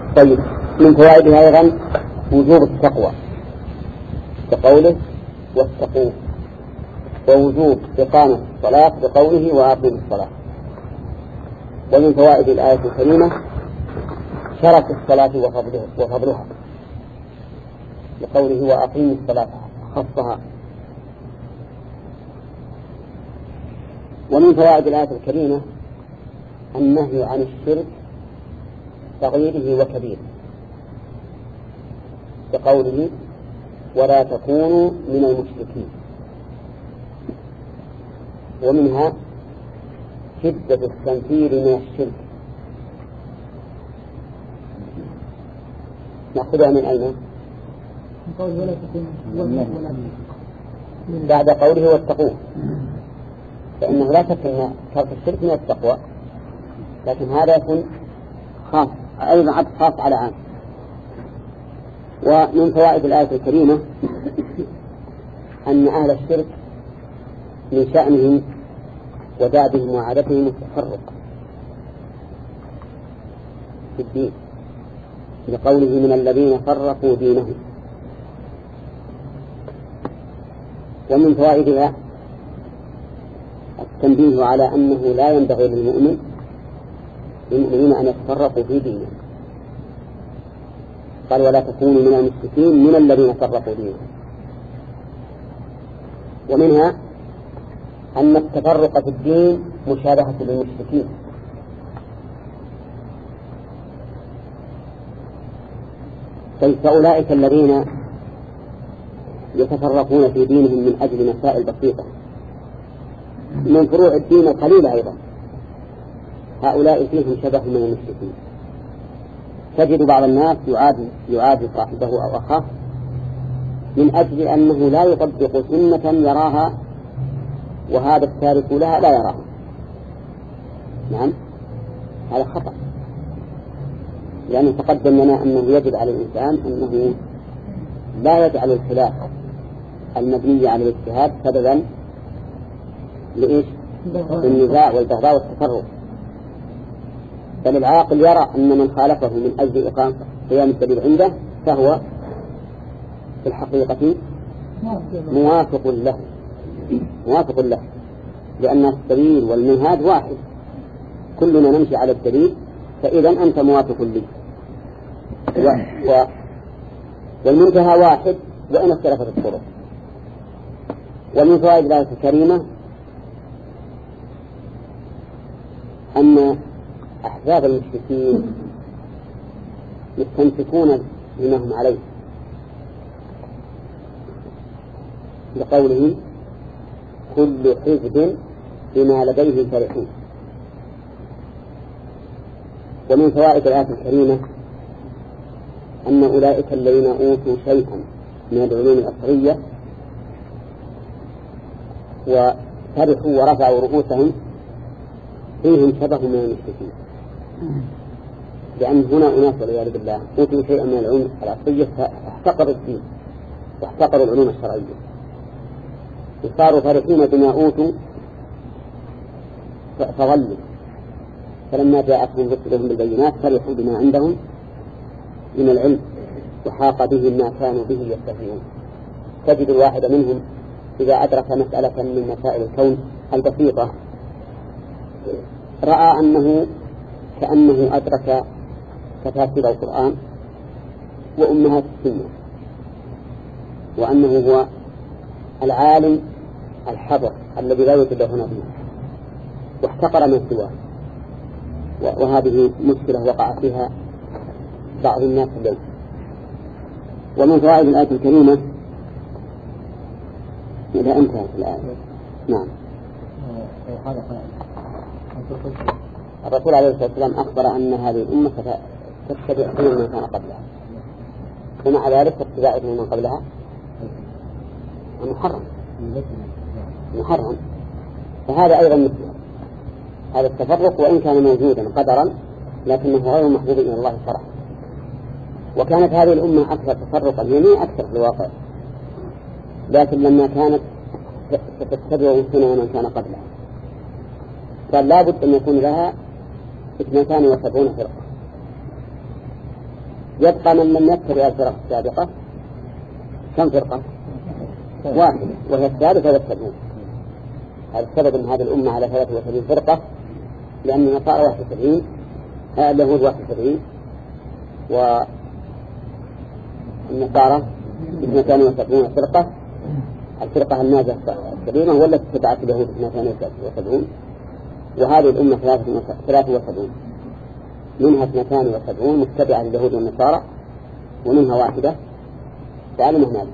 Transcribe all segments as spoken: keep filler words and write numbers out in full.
طيب، من فوائدها أيضا وجوب التقوى بقوله واتقوه، ووجوب إقامة الصلاة بقوله وأقيموا الصلاة. ومن فوائد الآية الكريمة شرف الصلاة وفضلها بقوله وأقيموا الصلاة خصها. ومن فوائد الآية الكريمة النهي عن الشرك صغيره وكبيره بقوله ولا تكونوا من المشركين. ومنها شدة التنفير من الشرك. نأخذها من أين؟ بعد قوله واتقوه، فإنه لا شك أن ترك الشرك من التقوى، لكن هذا يكون خاص أيضا عطف خاص على عام. ومن فوائد الآية الكريمة أن أهل الشرك من شأنهم ودابهم وعادتهم التفرق في الدين لقوله من الذين فرقوا دينهم. ومن فوائدها التنبيه على أنه لا ينبغي للمؤمن للمؤمنين أن يتفرقوا في دينهم. قال ولا تكونوا من المشركين من الذين فرقوا دينهم. ومنها أن التفرق في الدين مشابهة للمشركين، فأولئك الذين يتفرقون في دينهم من أجل مسائل بسيطة من فروع الدين القليلة أيضا، هؤلاء فيهم شبه من المشركين. تجد بعض الناس يعادي يعادي صاحبه أو أخاه من أجل أنه لا يطبق سنة يراها وهذا التارك لها لا يراها. نعم، هذا خطأ، لأنه تقدم لنا أنه يجب على الإنسان أنه لا يجعل الخلاف المبني على الاجتهاد سببا لإيش؟ النزاع والبغضاء والتفرق، بل العاقل يرى أن من خالفه من أجل إقامة قيام الدليل عنده فهو في الحقيقة موافق له موافق له لأن السبيل والمنهاج واحد، كلنا نمشي على الدليل، فإذا أنت موافق لي و... و... والمنتهى واحد وإن اختلفت الطرق. ومن فوائد الآية الكريمة أن أحزاب المشركين يستمسكون بما هم عليه لقوله كل حزب بما لديه فرحون. ومن فوائد الآية الكريمة أن أولئك الذين أوتوا شيئا من العلوم الأصلية وفرحوا ورفعوا رؤوسهم فيهم شبه من المشركين، لأن هنا أناس والعياذ بالله أوتوا شيئا من العلوم الأصلية فاحتقروا الدين واحتقروا العلوم الشرعية وصاروا فرحين بما أوتوا فظلوا، فلما جاءتهم رسلهم بالبينات فرحوا بما عندهم من العلم وحاق بهم ما كانوا به يستهزئون. تجد الواحد منهم إذا أدرك مسألة من مسائل الكون البسيطة رأى أنه كأنه أدرك تفاسير القرآن وأمهات السنة، وأنه هو العالم الحبر الذي لا يوجد له نظير، واحتقر من سواه. وهذه مشكلة وقع فيها بعض الناس اليوم. ومن فوائد الآية الكريمة إذا انتهت الآية. نعم. الرسول عليه الصلاة والسلام أخبر أن هذه الأمة تتبع كل من كان قبلها، ومع ذلك اتباع من قبلها محرم محرم فهذا أيضا مثل هذا التفرق، وإن كان موجودا قدرا لكنه غير محبوب إلى الله شرعا. وكانت هذه الأمة أكثر تفرقا، يعني أكثر في الواقع، لكن لما كانت ستتبع سنة من كان قبلها قال لا بد أن يكون لها اثنتان وسبعون فرقة، يبقى من لم يتبع الفرق السابقة كم فرقة؟ واحدة، وهي الثالثة والسبعون. هذا السبب أن هذه الأمة على ثلاثة وسبعين فرقة، لأن النصارى واحد وسبعين، اليهود واحد وسبعين، والنصارى اثنتان وسبعون فرقة. الفرقة الناجية السليمة والتي اتبعت اليهود اثنتان وسبعون، وهذه الأمة ثلاثة وسبعون، منها اثنتان وسبعون متبعة لليهود والنصارى، ومنها واحدة تعلمه ناجية.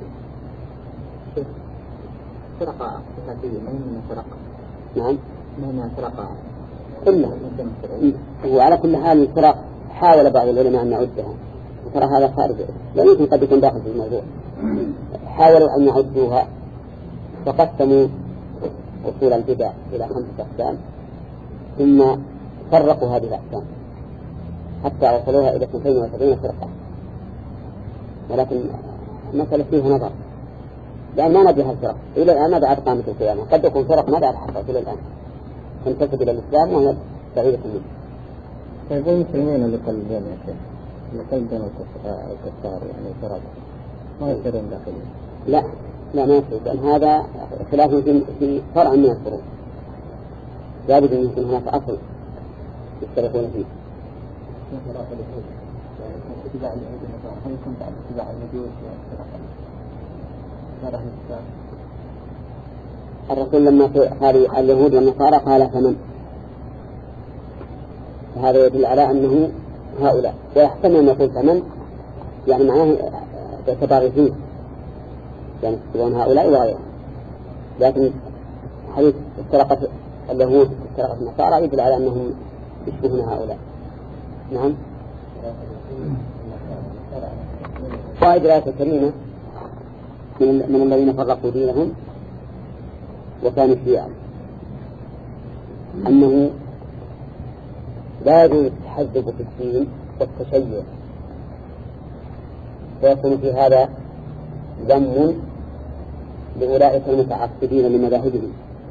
فرقة ثلاثية ما من فرقة. نعم. ما من فرقة. كلها. وعلى كل حال الفرق حاول بعض العلماء أن يعدها، وترى هذا خارج، لا يمكن قد يكون داخل في الموضوع. حاولوا أن يعدوها فقسموا أصول البدع إلى خمسة أقسام، ثم فرقوا هذه الأقسام حتى وصلوها إلى اثنتين وسبعين فرقة. ولكن المسألة فيها نظر، لأن ما ندري هالفرق إلى الآن ما بعد قامت القيامة، قد يكون فرق ما بعد حصلت إلى الآن تنتسب إلى الإسلام وهي بعيدة منه. طيب المسلمين اللي قلبين يا شيخ، اللي قلبين الكفار يعني فرق ما يصيرون داخلين؟ لا لا ما يصير، لأن هذا خلاف في فرع من الفروع، لابد أن يكون هناك أصل يشتركون فيه. اتباع اليهود والنصارى هل يكون بعد اتباع المجوس والفرق؟ الرسول لما قال اليهود والنصارى قال فمن، هذا يدل على أنه هؤلاء، ويحتمل أن يقول فمن يعني معناه باعتبار فيه، يعني يقولون هؤلاء وغيرهم. لكن حديث افترقت اليهود افترقت النصارى يدل على أنهم يشبهون هؤلاء. نعم. فائدة الآية الكريمة من الذين فرقوا دينهم وكانوا شيعا أنه لا يجوز التحزب في الدين والتشيع، فيكون في هذا ذم لأولئك المتعصبين لمذاهبهم،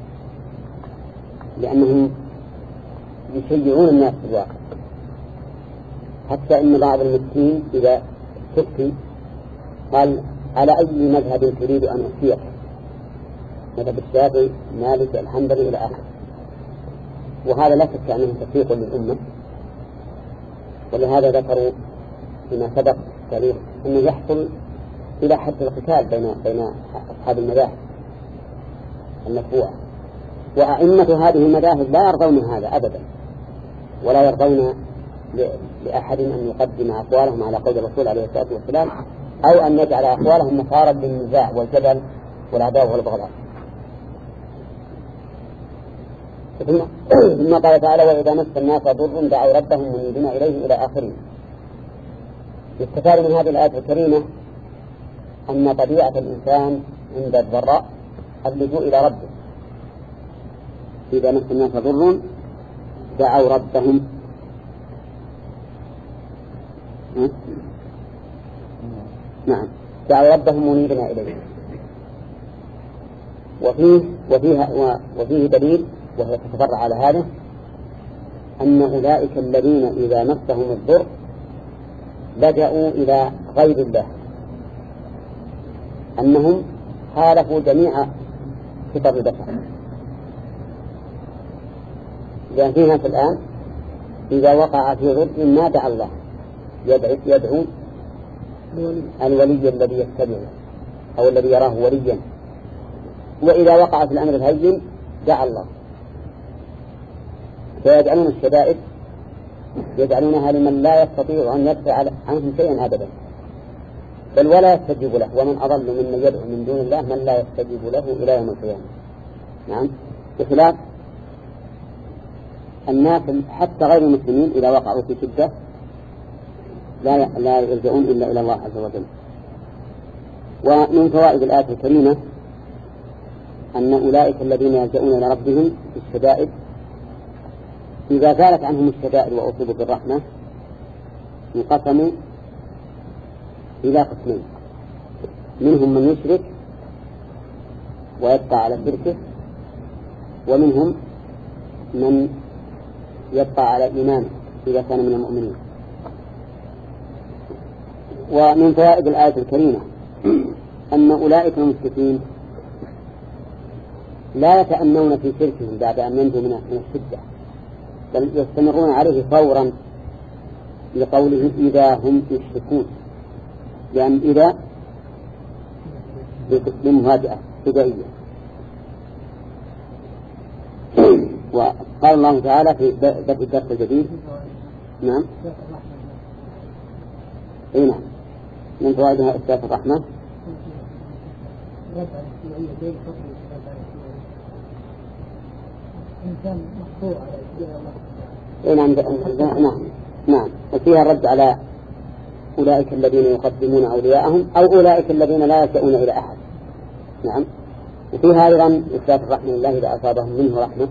لأنهم يشيعون الناس في الواقع، حتى إن بعض المسكين إذا تفتي قال على أي مذهب تريد أن أفتيك، مذهب الشافعي مالك الحنبلي إلى آخره، وهذا لا شك أنه تفريق للأمة. ولهذا ذكروا فيما سبق التاريخ أنه يحصل إلى حد القتال بين بين أصحاب المذاهب المتبوعة، وأئمة هذه المذاهب لا يرضون هذا أبدا، ولا يرضون لأحد أن يقدم أقوالهم على قول الرسول عليه الصلاة والسلام، أو أن يجعل أقوالهم مثارا للنزاع والجدل والعداوة والبغضاء. ثم قال تعالى وإذا مس الناس ضر دعوا ربهم منيبين إليه إلى آخره. يستفاد من هذه الآية الكريمة أن طبيعة الإنسان عند الضراء اللجوء إلى ربه. إذا مس الناس ضر دعوا ربهم نعم دعوا ربهم منيبين إليه. وفيه وفيها وفيه دليل وهي تتفرع على هذا أن أولئك الذين إذا مسهم الضر لجأوا إلى غير الله، أنهم خالفوا جميع خطب البشر. لأن في ناس الآن إذا وقع في ضر ما دعا الله، يدعو, يدعو الولي الذي يتبعه أو الذي يراه وليا، وإذا وقع في الأمر الهين دعا الله. فيجعلون الشدائد يجعلونها لمن لا يستطيع أن يدفع عنهم شيئا أبدا، بل ولا يستجيب له. ومن أضل ممن يدعو من دون الله من لا يستجيب له إلى يوم القيامة. نعم. بخلاف الناس حتى غير المسلمين إذا وقعوا في شدة لا لا يلجؤون إلا إلى الله عز وجل. ومن فوائد الآية الكريمة أن أولئك الذين يلجؤون إلى ربهم في الشدائد إذا زالت عنهم الشدائد وأصيبوا بالرحمة انقسموا إلى قسمين: منهم من يشرك ويبقى على شركه، ومنهم من يبقى على إيمانه إذا كان من المؤمنين. ومن فوائد الآية الكريمة أن أولئك المشركين لا يتأنون في شركهم بعد أن ينجوا من الشدة، بل يستمرون عليه فورا، لقوله إذا هم يشركون، لأن إذا بمهاجأة بدائية. وقال الله تعالى في بدء الدرس الجديد نعم اي نعم من فوائدها إثبات الرحمة اي نعم نعم نعم وفيها الرد على أولئك الذين يقدمون أولياءهم أو أولئك الذين لا يلجؤون إلى أحد. نعم. وفيها أيضا إثبات الرحمة لله إذا أصابهم منه رحمة،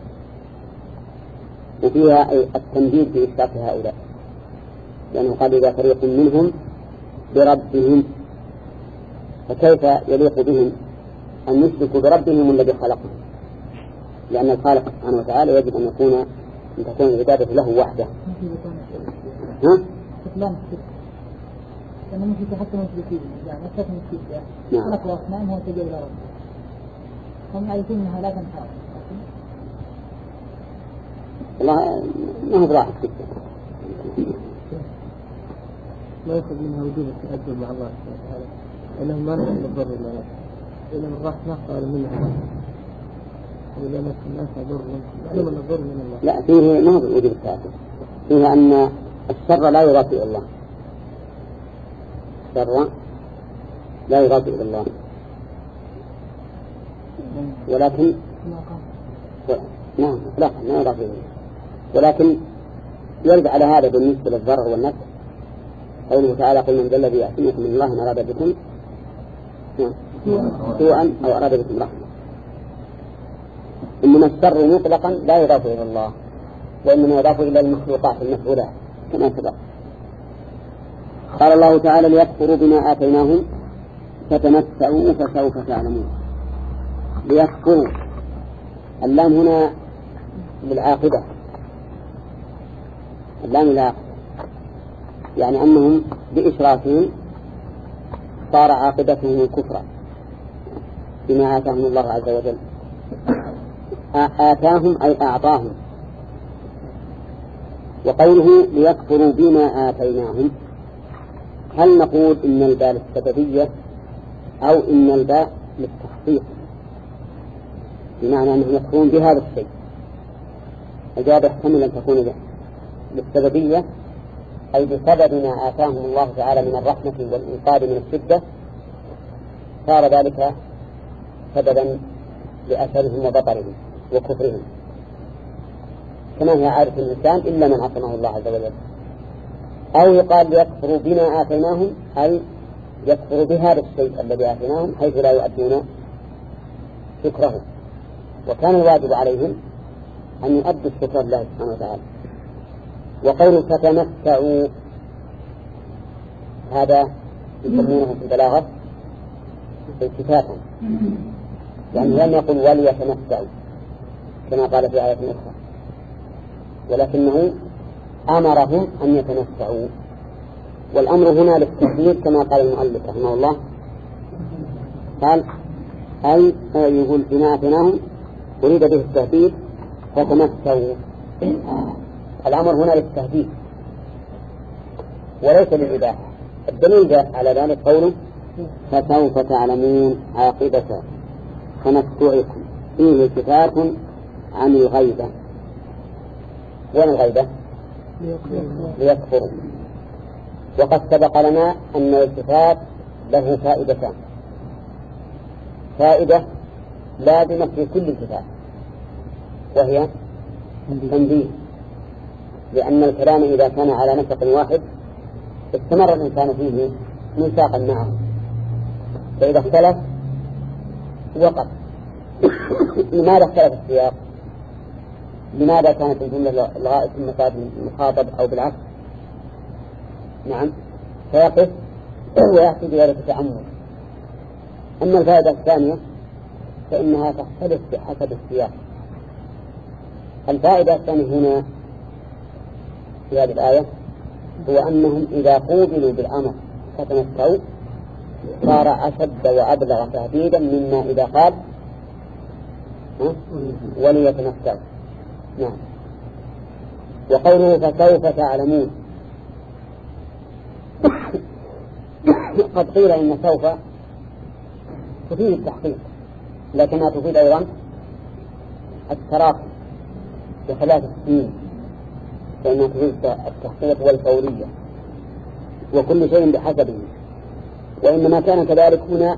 وفيها التنديد في إثبات هؤلاء، لأنه قال إذا فريق منهم بربهم، فكيف يليق بهم أن يشركوا بربهم الذي خلقهم؟ لأن الخالق سبحانه وتعالى يجب أن يكون أن تكون العبادة له وحده. ها؟ أنا ممكن حتى مشركين يعني أكثر من مشركين نعم. خلقوا أصنام هو تجيب إلى رب، هم يعرفون أنها لا تنحر. والله ما هو راحت كده. لا يأخذ منها وجوب التأدب مع الله سبحانه وتعالى، إنه ما نحن الضر إلا نفسه، إنما الرحمة قال منها وإذا مس الناس ضر يعلم أن الضر من الله. لا فيه ما هو وجوب التأدب، فيها أن الشر لا يضاف إلى الله، الشر لا يضاف إلى الله، ولكن نعم لا ما يضاف إلى الله، ولكن يرد على هذا بالنسبة للضرر والنفع. قوله تعالى قل من ذا الذي يأتيكم من الله إن أراد بكم سوءا أو أراد بكم رحمة. إنما الشر مطلقا لا يضاف إلى الله، وإنما يضاف إلى المخلوقات المفعولات كما سبق. قال الله تعالى ليكفروا بما آتيناهم فتمتعوا فسوف تعلمون. ليكفروا اللام هنا للعاقبة، اللام للعاقبة، يعني أنهم بإشراكهم صار عاقبتهم الكفر بما آتاهم الله عز وجل. آتاهم أي أعطاهم. وقوله ليكفروا بما آتيناهم، هل نقول إن الباء للسببية أو إن الباء للتخصيص، بمعنى أنهم يكفرون بهذا الشيء؟ الجواب يحتمل أن تكون للسببية، أي بسبب ما آتاهم الله تعالى من الرحمة والإنقاذ من الشدة صار ذلك سببا لأثرهم وبطرهم وكفرهم، كما هي عادة الإنسان إلا من عصمه الله عز وجل. أو يقال ليكفروا بما آتيناهم، أي يكفروا بهذا الشيء الذي آتيناهم حيث لا يؤدون شكره، وكان الواجب عليهم أن يؤدوا الشكر لله سبحانه وتعالى. وقول فتمتعوا هذا يسمونه في البلاغة التفاتا، يعني لم يقل وليتمتعوا كما قال في آية أخرى، ولكنه أمرهم أن يتمتعوا، والأمر هنا للتهديد كما قال المؤلف رحمه الله، قال أي يقول بما آتيناهم أريد به التهديد فتمتعوا. الأمر هنا للتهديد وليس للإباحة. الدليل على ذلك قوله فسوف تعلمون عاقبة تمتعكم فيه التفات عن الغيبة. وين الغيبة؟ ليكفروا. وقد سبق لنا أن الالتفات له فائدتان، فائدة لازمة في كل التفات وهي تنبيه، لأن الكلام إذا كان على نسق واحد استمر الإنسان فيه ميثاقا معه، فإذا اختلف وقف. لماذا اختلف السياق؟ لماذا كانت الجملة الغائب ثم صار المخاطب أو بالعكس؟ نعم فيقف ويأتي بذلك تأمل. أما الفائدة الثانية فإنها تختلف بحسب السياق. الفائدة الثانية هنا في هذه الآية هو أنهم إذا قوبلوا بالأمر فتمسوا صار أشد وأبلغ تهديدا مما إذا قال وليتمسوا. نعم. وقوله فسوف تعلمون قد قيل إن سوف تفيد التحقيق، لكنها تفيد أيضا التراخي بخلاف السنين، لأنها تفيد التحقيق والفورية وكل شيء بحسبه. وإنما كان كذلك هنا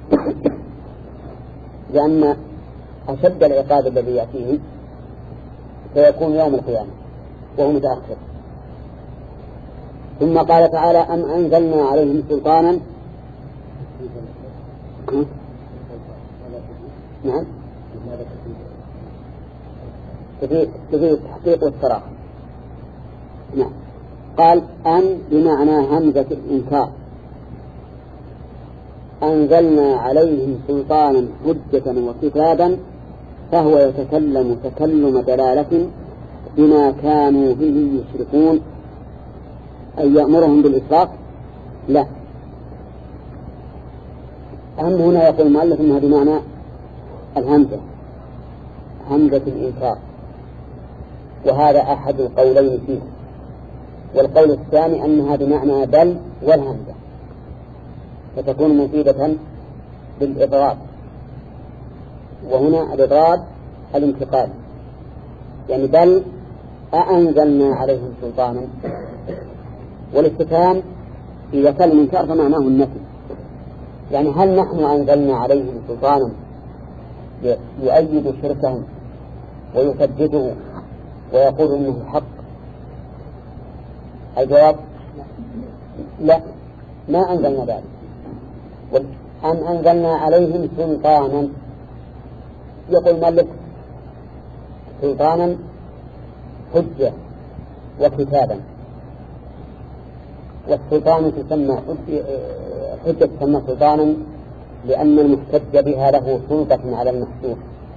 لأن أشد العقاب الذي يأتيه سيكون يوم القيامة وهو متأخر. ثم قال تعالى أم أنزلنا عليهم سلطانا. نعم تفيد التحقيق والتراخي. نعم. قال أن بمعنى همزة الإنكار. أنزلنا عليهم سلطانا حجة وكتابا فهو يتكلم تكلم دلالة بما كانوا به يشركون، أن يأمرهم بالإشراك؟ لا. أهم هنا يقول المؤلف أنها بمعنى الهمزة، همزة الإنكار، وهذا أحد القولين فيه. والقول الثاني أنها بمعنى بل والهمزة، فتكون مفيدة بالإضراب. وهنا الإضراب الانتقال، يعني بل أأنزلنا عليهم سلطانا. والاستفهام إذا كان الإنكار فمعناه النفي، يعني هل نحن أنزلنا عليهم سلطانا يؤيد شركهم ويثبته ويقول إنه حق؟ الجواب لا، ما أنزلنا ذلك. أم أنزلنا عليهم سلطانا، يقول مالك سلطانا حجة وكتابا. والسلطان تسمى حجة تسمى سلطانا لأن المحتج بها له سلطة على المحسوب،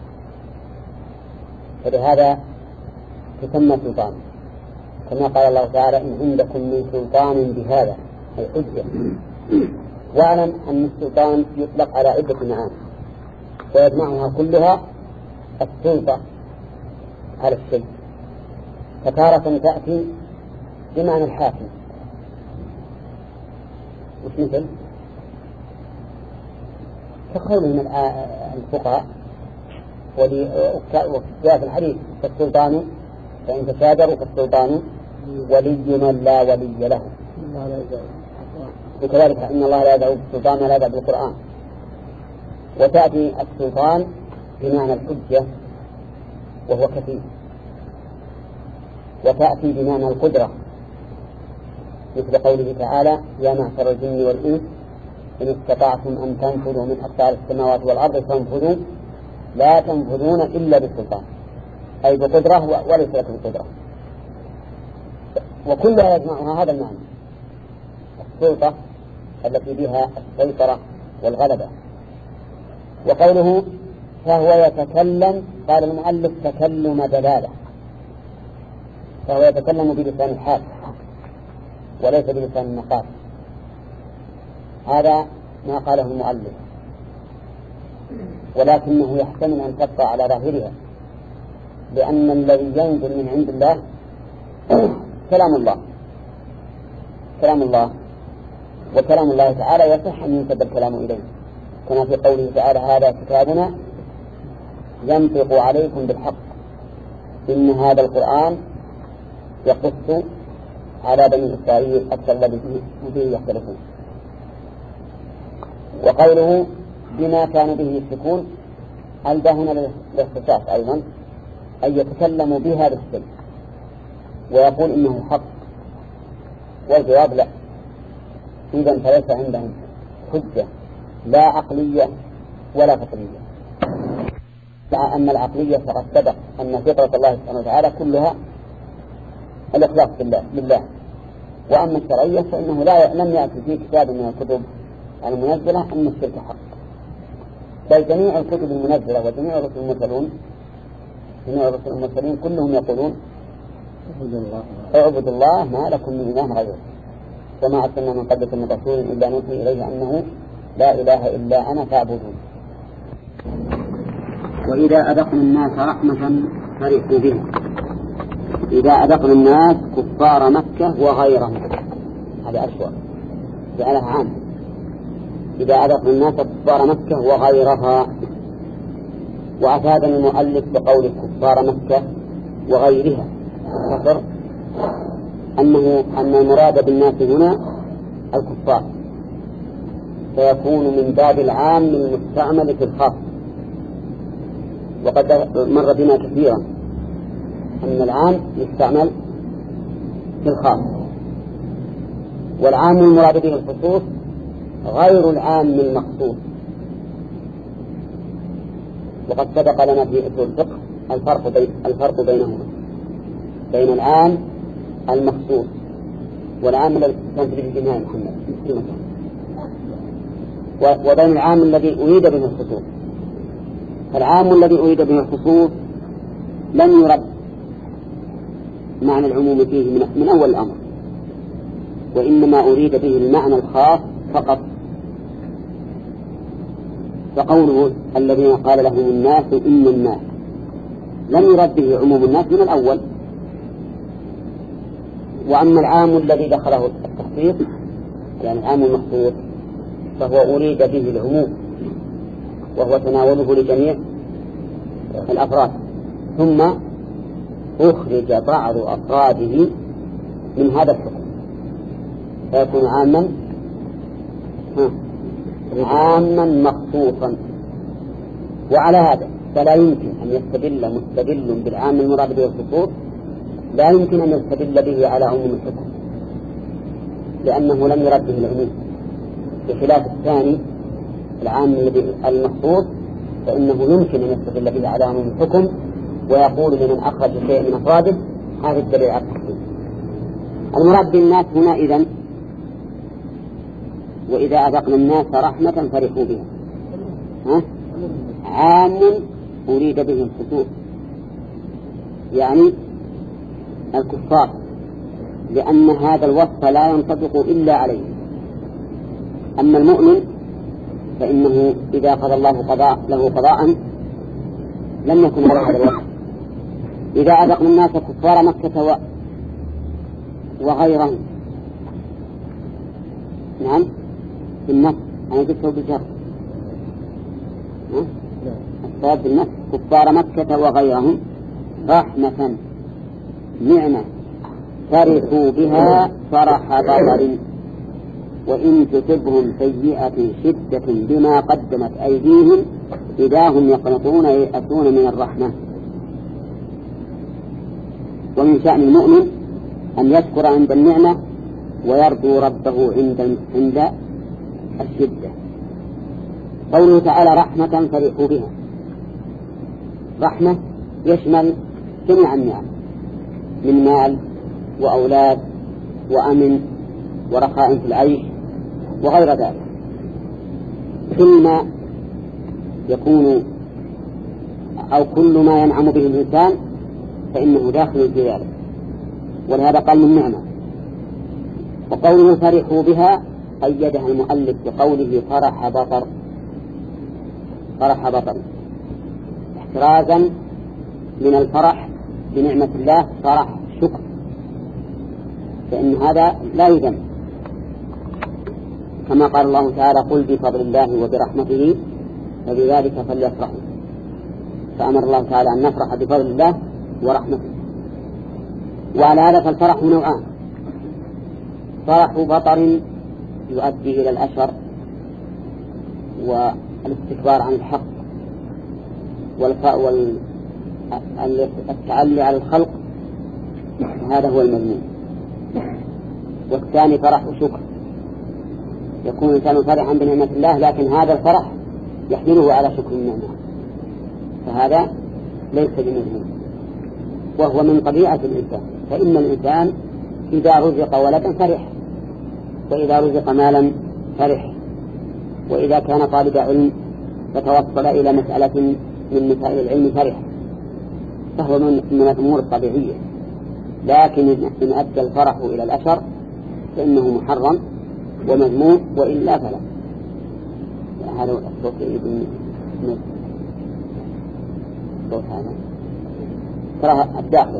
فلهذا تسمى سلطان، كما قال الله تعالى إن عندكم من سلطان بهذا، أي حجة. واعلم أن السلطان يطلق على عدة معاني ويجمعها كلها السلطة على الشيء، فتارة تأتي بمعنى الحاكم، وش مثل كقولهم الفقهاء وفي الحديث فالسلطان فإن تشاجروا فالسلطان ولي من لا ولي له. وكذلك إن الله لا يدعو بالسلطان ولا يدعو بالقرآن. وتأتي السلطان بمعنى الحجة وهو كثير، وتأتي بمعنى القدرة مثل قوله تعالى يا معشر الجن والإنس إن استطعتم أن تنفذوا من أقطار السماوات والأرض فانفذوا لا تنفذون إلا بالسلطان، أي بقدرة وليس لكم قدرة. وكلها يجمعها هذا المعنى، السلطة التي بها السيطرة والغلبة. وقوله فهو يتكلم، قال المؤلف تكلم دلالة، فهو يتكلم بلسان الحال وليس بلسان المقال. هذا ما قاله المؤلف، ولكنه يحتمل أن تبقى على ظاهرها، لأن الذي ينزل من عند الله كلام الله كلام الله وكلام الله تعالى يصح أن ينسب الكلام إليه، كما في قوله تعالى هذا كتابنا ينطق عليكم بالحق إن هذا القرآن يقص على بني إسرائيل أكثر الذي فيه يختلفون. وقوله بما كانوا به يشركون ألبى هنا الاختصاص أيضا، أن يتكلموا بهذا الشيء ويقول إنه حق، والجواب لا. إذن فليس عندهم حجة لا عقلية ولا فطرية، مع أن العقلية فقد سبق أن فطرة الله سبحانه وتعالى كلها الإخلاص بالله لله. وأما الشرعية فإنه لا لم يأتي في كتاب من الكتب المنزلة أن الشرك حق، بل جميع الكتب المنزلة وجميع الرسل المرسلون جميع الرسل المرسلين كلهم يقولون اعبدوا الله ما لكم من إله غيره، وما أرسلنا من قبلك من رسول إلا نوحي إليه أنه لا إله إلا أنا فاعبدون. وإذا أذقنا الناس رحمة فرحوا بها. إذا أذقنا الناس كفار مكة وغيرهم، هذا أشوى جعلها عام. إذا أذقنا الناس كفار مكة وغيرها. وأفادني المؤلف بقول كفار مكة وغيرها كفر أنه أن المراد بالناس هنا الكفار، فيكون من باب العام المستعمل في الخاص. وقد مر بنا كثيرا أن العام يستعمل في الخاص، والعام المراد به الخصوص غير العام المخصوص. وقد سبق لنا في أصول الفقه الفرق بين الفرق بينهما، بين العام المخصوص والعام الذي كان في الجماعة محمد وبين العام الذي أريد به الخصوص. فالعام الذي أريد به الخصوص لم يرد معنى العموم فيه من, من أول الأمر، وإنما أريد به المعنى الخاص فقط. فقوله الذين قال لهم الناس إن الناس لم يرد به عموم الناس من الأول. وأما العام الذي دخله التخصيص يعني العام المخصوص فهو أريد به العموم، وهو تناوله لجميع الأفراد، ثم أخرج بعض أفراده من هذا الحكم فيكون عاما عاما مخصوصا. وعلى هذا فلا يمكن أن يستدل مستدل بالعام المراد به الخصوص، لا يمكن أن يستدل به على عموم الحكم، لأنه لم يرد به العموم، بخلاف الثاني العام المخصوص فإنه يمكن أن يستدل به على عموم الحكم، ويقول لمن أخرج شيء من أفراده هذا الدليل على التخصيص. المراد بالناس هنا إذن وإذا أذقنا الناس رحمة فرحوا بها، ها؟ عام أريد به الخصوص يعني الكفار، لأن هذا الوصف لا ينطبق إلا عليه. أما المؤمن فإنه إذا قضى الله قضاء له قضاء لم يكن على هذا الوصف. إذا أذقنا الناس كفار مكة وغيرهم، نعم في النفس أنا قلته بالجر، الصواب في النفس كفار مكة وغيرهم رحمة نعمة فرحوا بها فرح بطر، وإن تصبهم سيئة شدة بما قدمت أيديهم إذا هم يقنطون ييأسون من الرحمة. ومن شأن المؤمن أن يشكر عند النعمة ويرجو ربه عند عند الشدة. قوله تعالى رحمة فرحوا بها، رحمة يشمل جميع النعم من مال وأولاد وأمن ورخاء في العيش وغير ذلك. كل ما يكون أو كل ما ينعم به الإنسان فإنه داخل في ذلك، ولهذا قال من نعمة. وقوله فرحوا بها قيدها المؤلف بقوله فرح بطر، فرح بطر احترازا من الفرح بنعمة الله فرح شكر، فإن هذا لا يذم، كما قال الله تعالى قل بفضل الله وبرحمته فبذلك فليفرحوا، فأمر الله تعالى أن نفرح بفضل الله ورحمته. وعلى هذا فالفرح نوعان، فرح بطر يؤدي إلى الأشر والاستكبار عن الحق والتعلي على الخلق، هذا هو المذموم. والثاني فرح شكر، يكون الإنسان فرحا بنعمة الله لكن هذا الفرح يحمله على شكر النعمة، فهذا ليس بمذموم، وهو من طبيعة الإنسان. فإن الإنسان إذا رزق ولدا فرح، وإذا رزق مالا فرح، وإذا كان طالب علم فتوصل إلى مسألة من مسائل العلم فرح، فهو من الأمور الطبيعية. لكن إن أدى الفرح إلى الأشر فإنه محرم ومذموم، وإلا فلا. هذا هو الصوت ابن الصوت هذا ترى الداخل.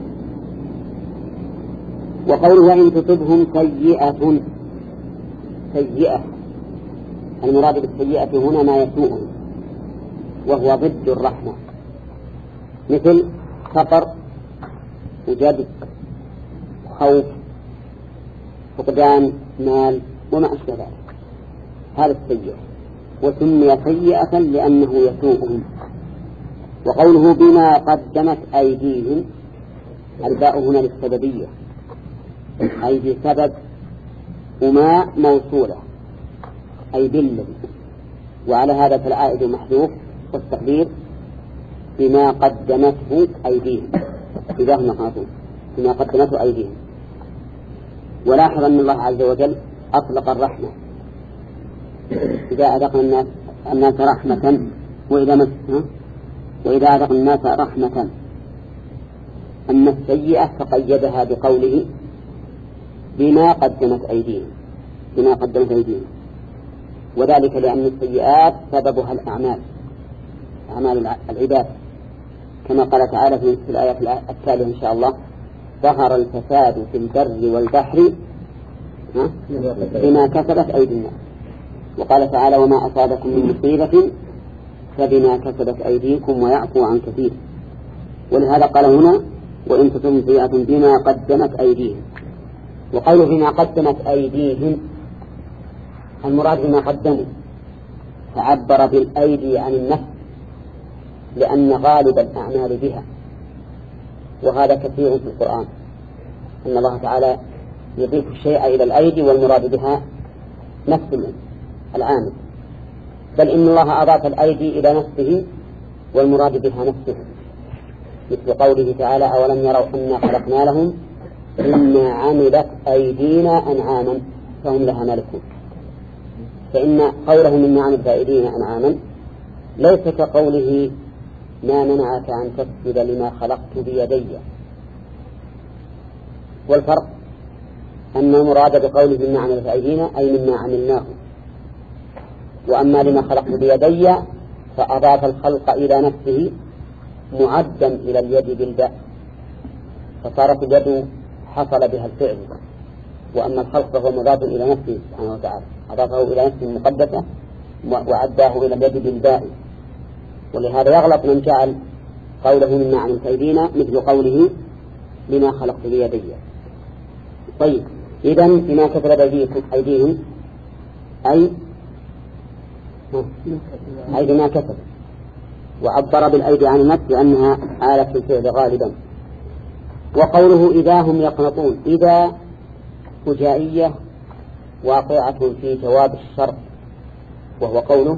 وقوله وإن تصبهم سيئة، سيئة المراد بالسيئة هنا ما يسوءهم، وهو ضد الرحمة، مثل فقر وجد خوف فقدان مال وما أشبه ذلك، هذا السيئة، وسمي سيئة لأنه يسوءهم. وقوله بما قدمت أيديهم، الباء هنا للسببية، أي بسبب، وما موصولة أي بالذي، وعلى هذا فالعائد محذوف، والتقدير بما قدمته أيديهم، إذا هم مخاطون بما قدمته أيديهم. ولاحظ أن الله عز وجل أطلق الرحمة، إذا أذقنا الناس, الناس رحمة وإذا مسنا وإذا أذقنا الناس رحمة. أما السيئة فقيدها بقوله بما قدمت أيديهم، بما قدمت أيديهم، وذلك لأن السيئات سببها الأعمال، أعمال العباد، كما قال تعالى في الآية التالية إن شاء الله: ظهر الفساد في البر والبحر بما كسبت أيدي الناس. وقال تعالى: وما أصابكم من مصيبة فبما كسبت أيديكم ويعفو عن كثير. ولهذا قال هنا: وإن تصبهم سيئة بما قدمت أيديهم. وقوله بما قدمت أيديهم المراد بما قدموا، فعبر بالأيدي عن النفس لأن غالب الأعمال بها، وهذا كثير في القرآن، أن الله تعالى يضيف الشيء إلى الأيدي والمراد بها نفس العامل، بل إن الله أضاف الأيدي إلى نفسه والمراد بها نفسه، مثل قوله تعالى: أولم يروا أنا خلقنا لهم مما عملت أيدينا أنعاما فهم لها مالكون. فإن قوله مما عملت أيدينا أنعاما ليس كقوله: ما منعك أن تسجد لما خلقت بيدي. والفرق أن المراد بقوله مما عملت أيدينا أي مما عملناه، وأما لما خلقت بيدي فأضاف الخلق إلى نفسه معدا إلى اليد بالباء، فصارت اليد حصل بها الفعل، وأما الخلق فهو مضاف إلى نفسه سبحانه وتعالى، أضافه إلى نفسه المقدسة وعداه إلى اليد بالباء. ولهذا يغلط من جعل قوله مما عملت أيدينا مثل قوله لما خلقت بيدي. طيب، إذن بما كسبت أيديهم أي أي بما كسب، وعبر بالأيدي عن النفس لأنها آلة الفعل غالبا. وقوله إذا هم يقنطون، إذا فجائية واقعة في جواب الشرط، وهو قوله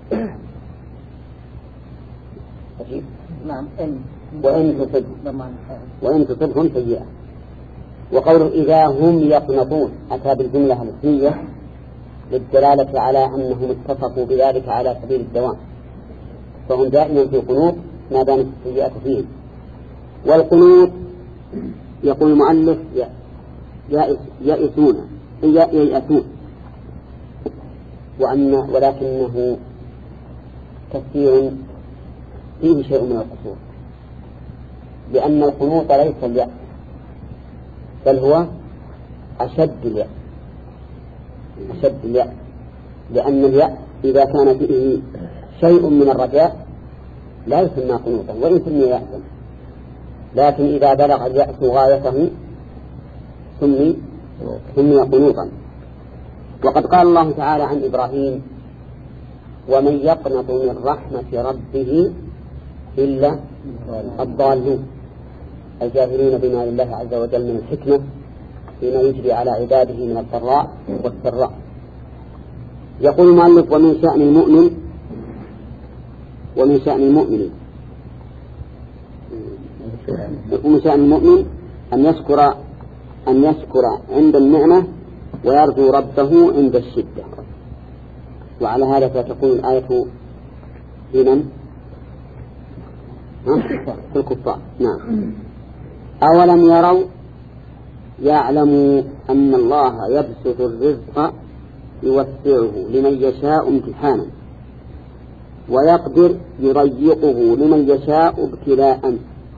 نعم إن وإن تصبهم وإن تصبهم سيئة. وقوله إذا هم يقنطون أتى بالجملة الاسمية للدلالة على أنهم اتفقوا بذلك على سبيل الدوام، فهم دائما في قنوط ما دامت السيئة فيهم. والقنوط يقول المؤلف يائسون ييأسون، وأن ولكنه تفسير فيه شيء من القصور، لأن القنوط ليس اليأس بل هو أشد اليأس، أشد اليأس، لأن اليأس إذا كان فيه شيء من الرجاء لا يسمى قنوطا وإن سمي يأسا، لكن إذا بلغ اليأس غايته سمي سمي قنوطا. وقد قال الله تعالى عن إبراهيم: ومن يقنط من رحمة ربه إلا الضالون، الجاهلين بما لله عز وجل من الحكمة فيما يجري على عباده من الضراء والسراء. يقول المؤلف: ومن شأن المؤمن ومن شأن المؤمن ومن شأن المؤمن أن يشكر أن يشكر عند النعمة ويرجو ربه عند الشدة. وعلى هذا فتكون الآية في من؟ في الكفار. نعم. أولم يروا يعلم أن الله يبسط الرزق يوسعه لمن يشاء امتحانا ويقدر يضيقه لمن يشاء ابتلاء.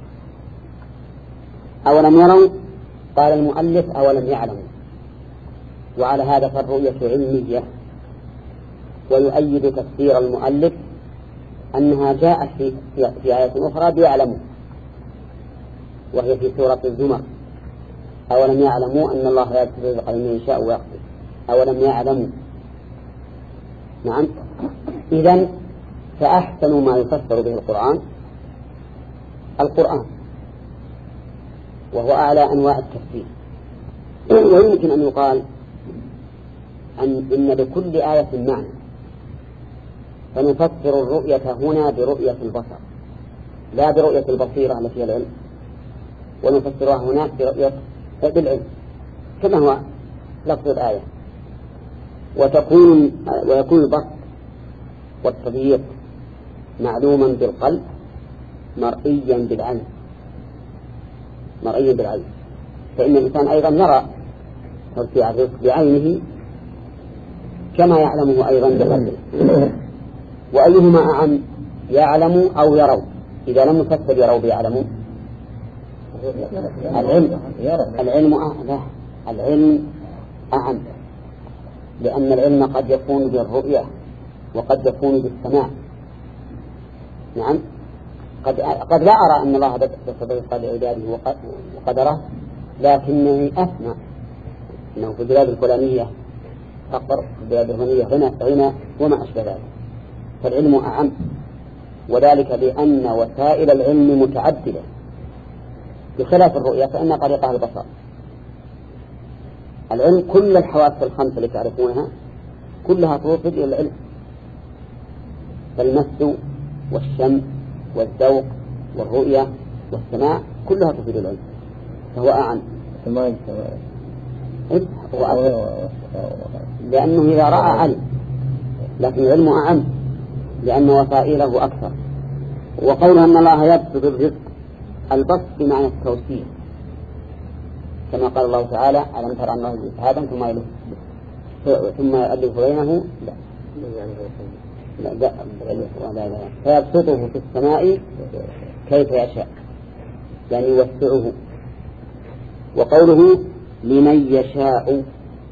أولم يروا؟ قال المؤلف أولم يعلموا. وعلى هذا فالرؤية علمية، ويؤيد تفسير المؤلف أنها جاءت في, في آية أخرى بيعلموا، وهي في سورة الزمر: أولم يعلموا أن الله يبسط الرزق لمن يشاء ويقدر. أولم يعلموا. نعم. إذن فأحسن ما يفسر به القرآن القرآن، وهو أعلى أنواع التفسير. ويمكن أن يقال أن إن لكل آية معنى، فنفسر الرؤية هنا برؤية البصر لا برؤية البصيرة التي هي العلم، ونفسرها هناك برؤية بالعلم كما هو لفظ الآية. وتكون ويكون البصر والتضييق معلوما بالقلب مرئيا بالعين مرئيا بالعين فإن الإنسان أيضا يرى توسيع الرزق بعينه كما يعلمه أيضا بقلبه. وأيهما أعم، يعلم أو يروا؟ إذا لم يفسر يروا بيعلموا، العلم العلم أعلى العلم أعم، لأن العلم قد يكون بالرؤية وقد يكون بالسماع. نعم. قد قد لا أرى أن الله بسط الرزق لعباده وقدره، لكنني أسمع أنه في البلاد الفلانية فقر، في البلاد الفلانية غنى غنى وما أشبه ذلك. فالعلم أعم، وذلك لأن وسائل العلم متعددة، بخلاف الرؤية فإن طريقها البصر. العلم كل الحواس الخمسة اللي تعرفونها كلها توصل إلى العلم، فالمس والشم والذوق والرؤية والسماع كلها تفيد العلم، فهو أعم. هو أعم لأنه إذا رأى علم، لكن العلم أعم لأن وسائله أكثر. وقوله أن الله يبسط الرزق، البسط بمعنى التوسيع، كما قال الله تعالى: ألم تر أنه هذا ثم يلف ثم يؤلف بينه لا لا لا لا لا فيبسطه في السماء كيف يشاء، يعني يوسعه. وقوله لمن يشاء،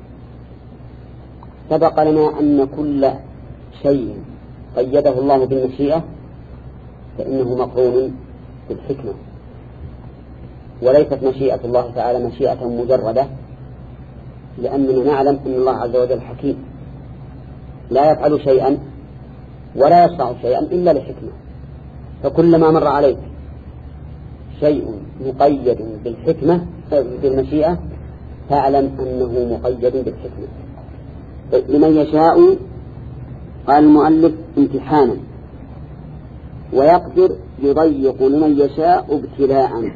سبق لنا أن كل شيء قيده الله بالمشيئة فإنه مقرون بالحكمة، وليست مشيئة الله تعالى مشيئة مجردة، لأننا نعلم أن الله عز وجل حكيم لا يفعل شيئا ولا يشرع شيئا إلا لحكمة. فكلما مر عليك شيء مقيد بالحكمة بالمشيئة فاعلم أنه مقيد بالحكمة. لمن يشاء قال المؤلف امتحانا، ويقدر يضيق لمن يشاء ابتلاء.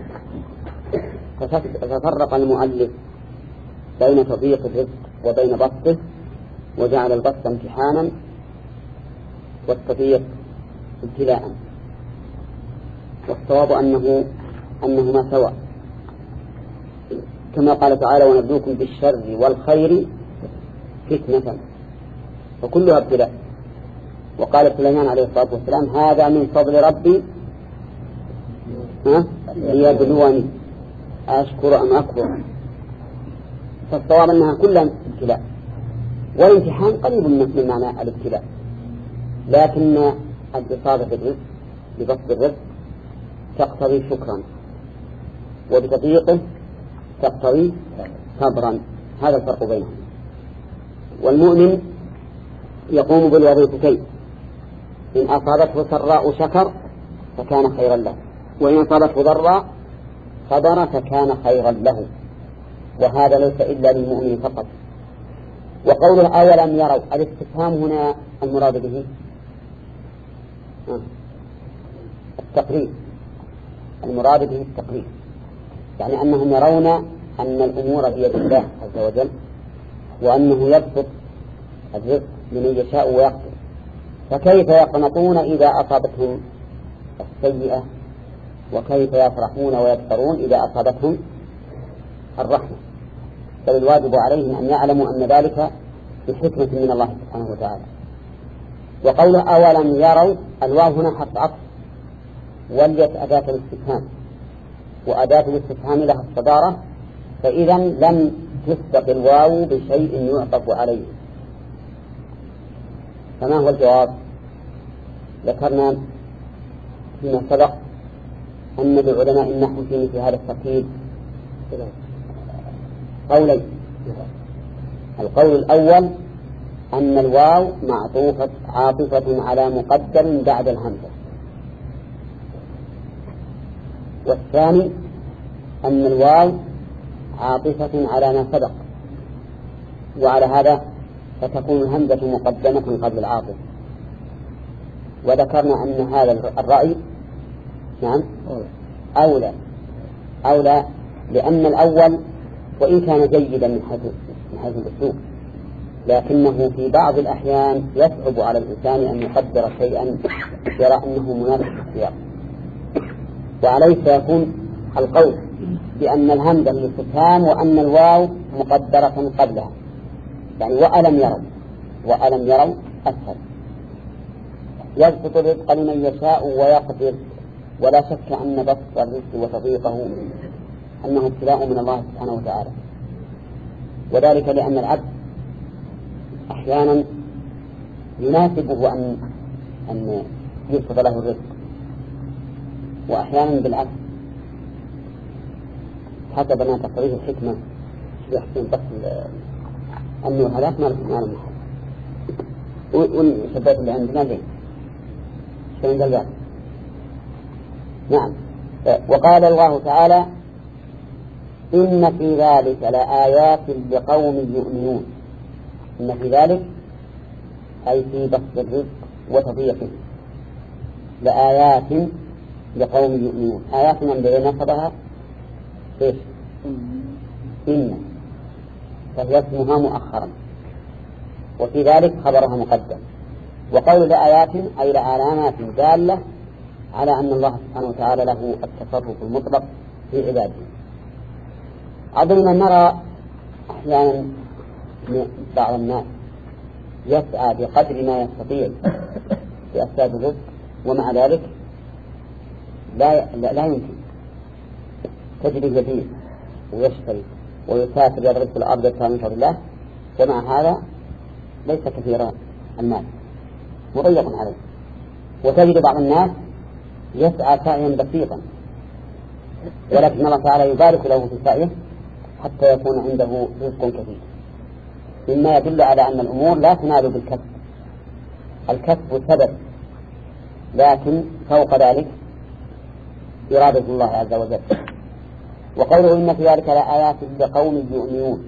ففرق المؤلف بين تضييق الرزق وبين بسطه، وجعل البسط امتحانا والتضييق ابتلاء. والصواب أنه أنهما سواء، كما قال تعالى: ونبلوكم بالشر والخير فتنة، فكلها ابتلاء. وقال سليمان عليه الصلاة والسلام: هذا من فضل ربي ليبلوني أشكر أم أكفر. فالصواب أنها كلها ابتلاء، والامتحان قريب من معنى الابتلاء، لكن الإصابة بالرزق ببسط الرزق تقتضي شكرا، وبتضييقه تقتضي صبرا. هذا الفرق بينهم. والمؤمن يقوم بالوظيفتين: إن أصابته سراء شكر فكان خيرا له، وإن أصابته ضراء صبر فكان خيرا له. وهذا ليس إلا للمؤمن فقط. وقوله أولم يروا، الاستفهام هنا المراد به التقرير، المراد به التقرير، يعني أنهم يرون أن الأمور بيد الله عز وجل، وأنه يبسط الرزق لمن يشاء ويقدر. فكيف يقنطون إذا أصابتهم السيئة، وكيف يفرحون ويبصرون إذا أصابتهم الرحمة. بل الواجب عليهم أن يعلموا أن ذلك بحكمة من الله سبحانه وتعالى. وقوله أولم يروا، الواو هنا حرف عطف وليت أداة الاستفهام، وأداة الاستفهام لها الصدارة، فإذا لم تسبق الواو بشيء يعطف عليه. فما هو الجواب؟ ذكرنا فيما سبق أن لعلماء النحو في مثل هذا الترتيب قولين. القول الأول أن الواو معطوفة عاطفة على مقدر بعد الهمزة، والثاني أن الواو عاطفة على ما سبق، وعلى هذا فتكون الهمزة مقدمة قبل العاطفة. وذكرنا أن هذا الرأي نعم أولى أولى لأن الأول وإن كان جيدا من حيث من حيث الأسلوب، لكنه في بعض الأحيان يصعب على الإنسان أن يقدر شيئا يرى أنه مناسب للسياق، وعليه سيكون القول بأن الهمزة للاستفهام وأن الواو مقدرة قبلها، يعني وألم يروا وألم يروا أسهل. يبسط الرزق لمن يشاء ويقدر، ولا شك أن بسط الرزق وتضييقه أنه ابتلاء من الله سبحانه وتعالى، وذلك لأن العبد أحيانا يناسبه أن أن يبسط له الرزق، وأحيانا بالعكس حسب ما تقتضيه الحكمة يحسن بسط النهلات ما له محل. والشباب اللي عندنا زين شين دلقات. نعم. وقال الله تعالى إن في ذلك لآيات لقوم يؤمنون. إن في ذلك أي في بسط الرزق وتضييقه لآيات لقوم يؤمنون. آيات من بين نصبها إيش؟ إن، فهي اسمها مؤخرا، وفي ذلك خبرها مقدم. وقول لآيات أي لعلامات دالة على أن الله سبحانه وتعالى له التصرف المطلق في عباده. أظن نرى أحيانا بعض الناس يسعى بقدر ما يستطيع في أسباب الرزق، ومع ذلك لا, لا, لا يمكن. تجد يبيع ويشتري ويسافر يضرب في الأرض يدفع من فضل الله، ومع هذا ليس كثيرا المال مضيق عليه. وتجد بعض الناس يسعى سعيا بسيطا، ولكن الله تعالى يبارك له في سعيه حتى يكون عنده رزق كثير، مما يدل على أن الأمور لا تنال بالكسب. الكسب سبب، لكن فوق ذلك إرادة الله عز وجل. وقوله إن في ذلك لآيات لقوم يؤمنون،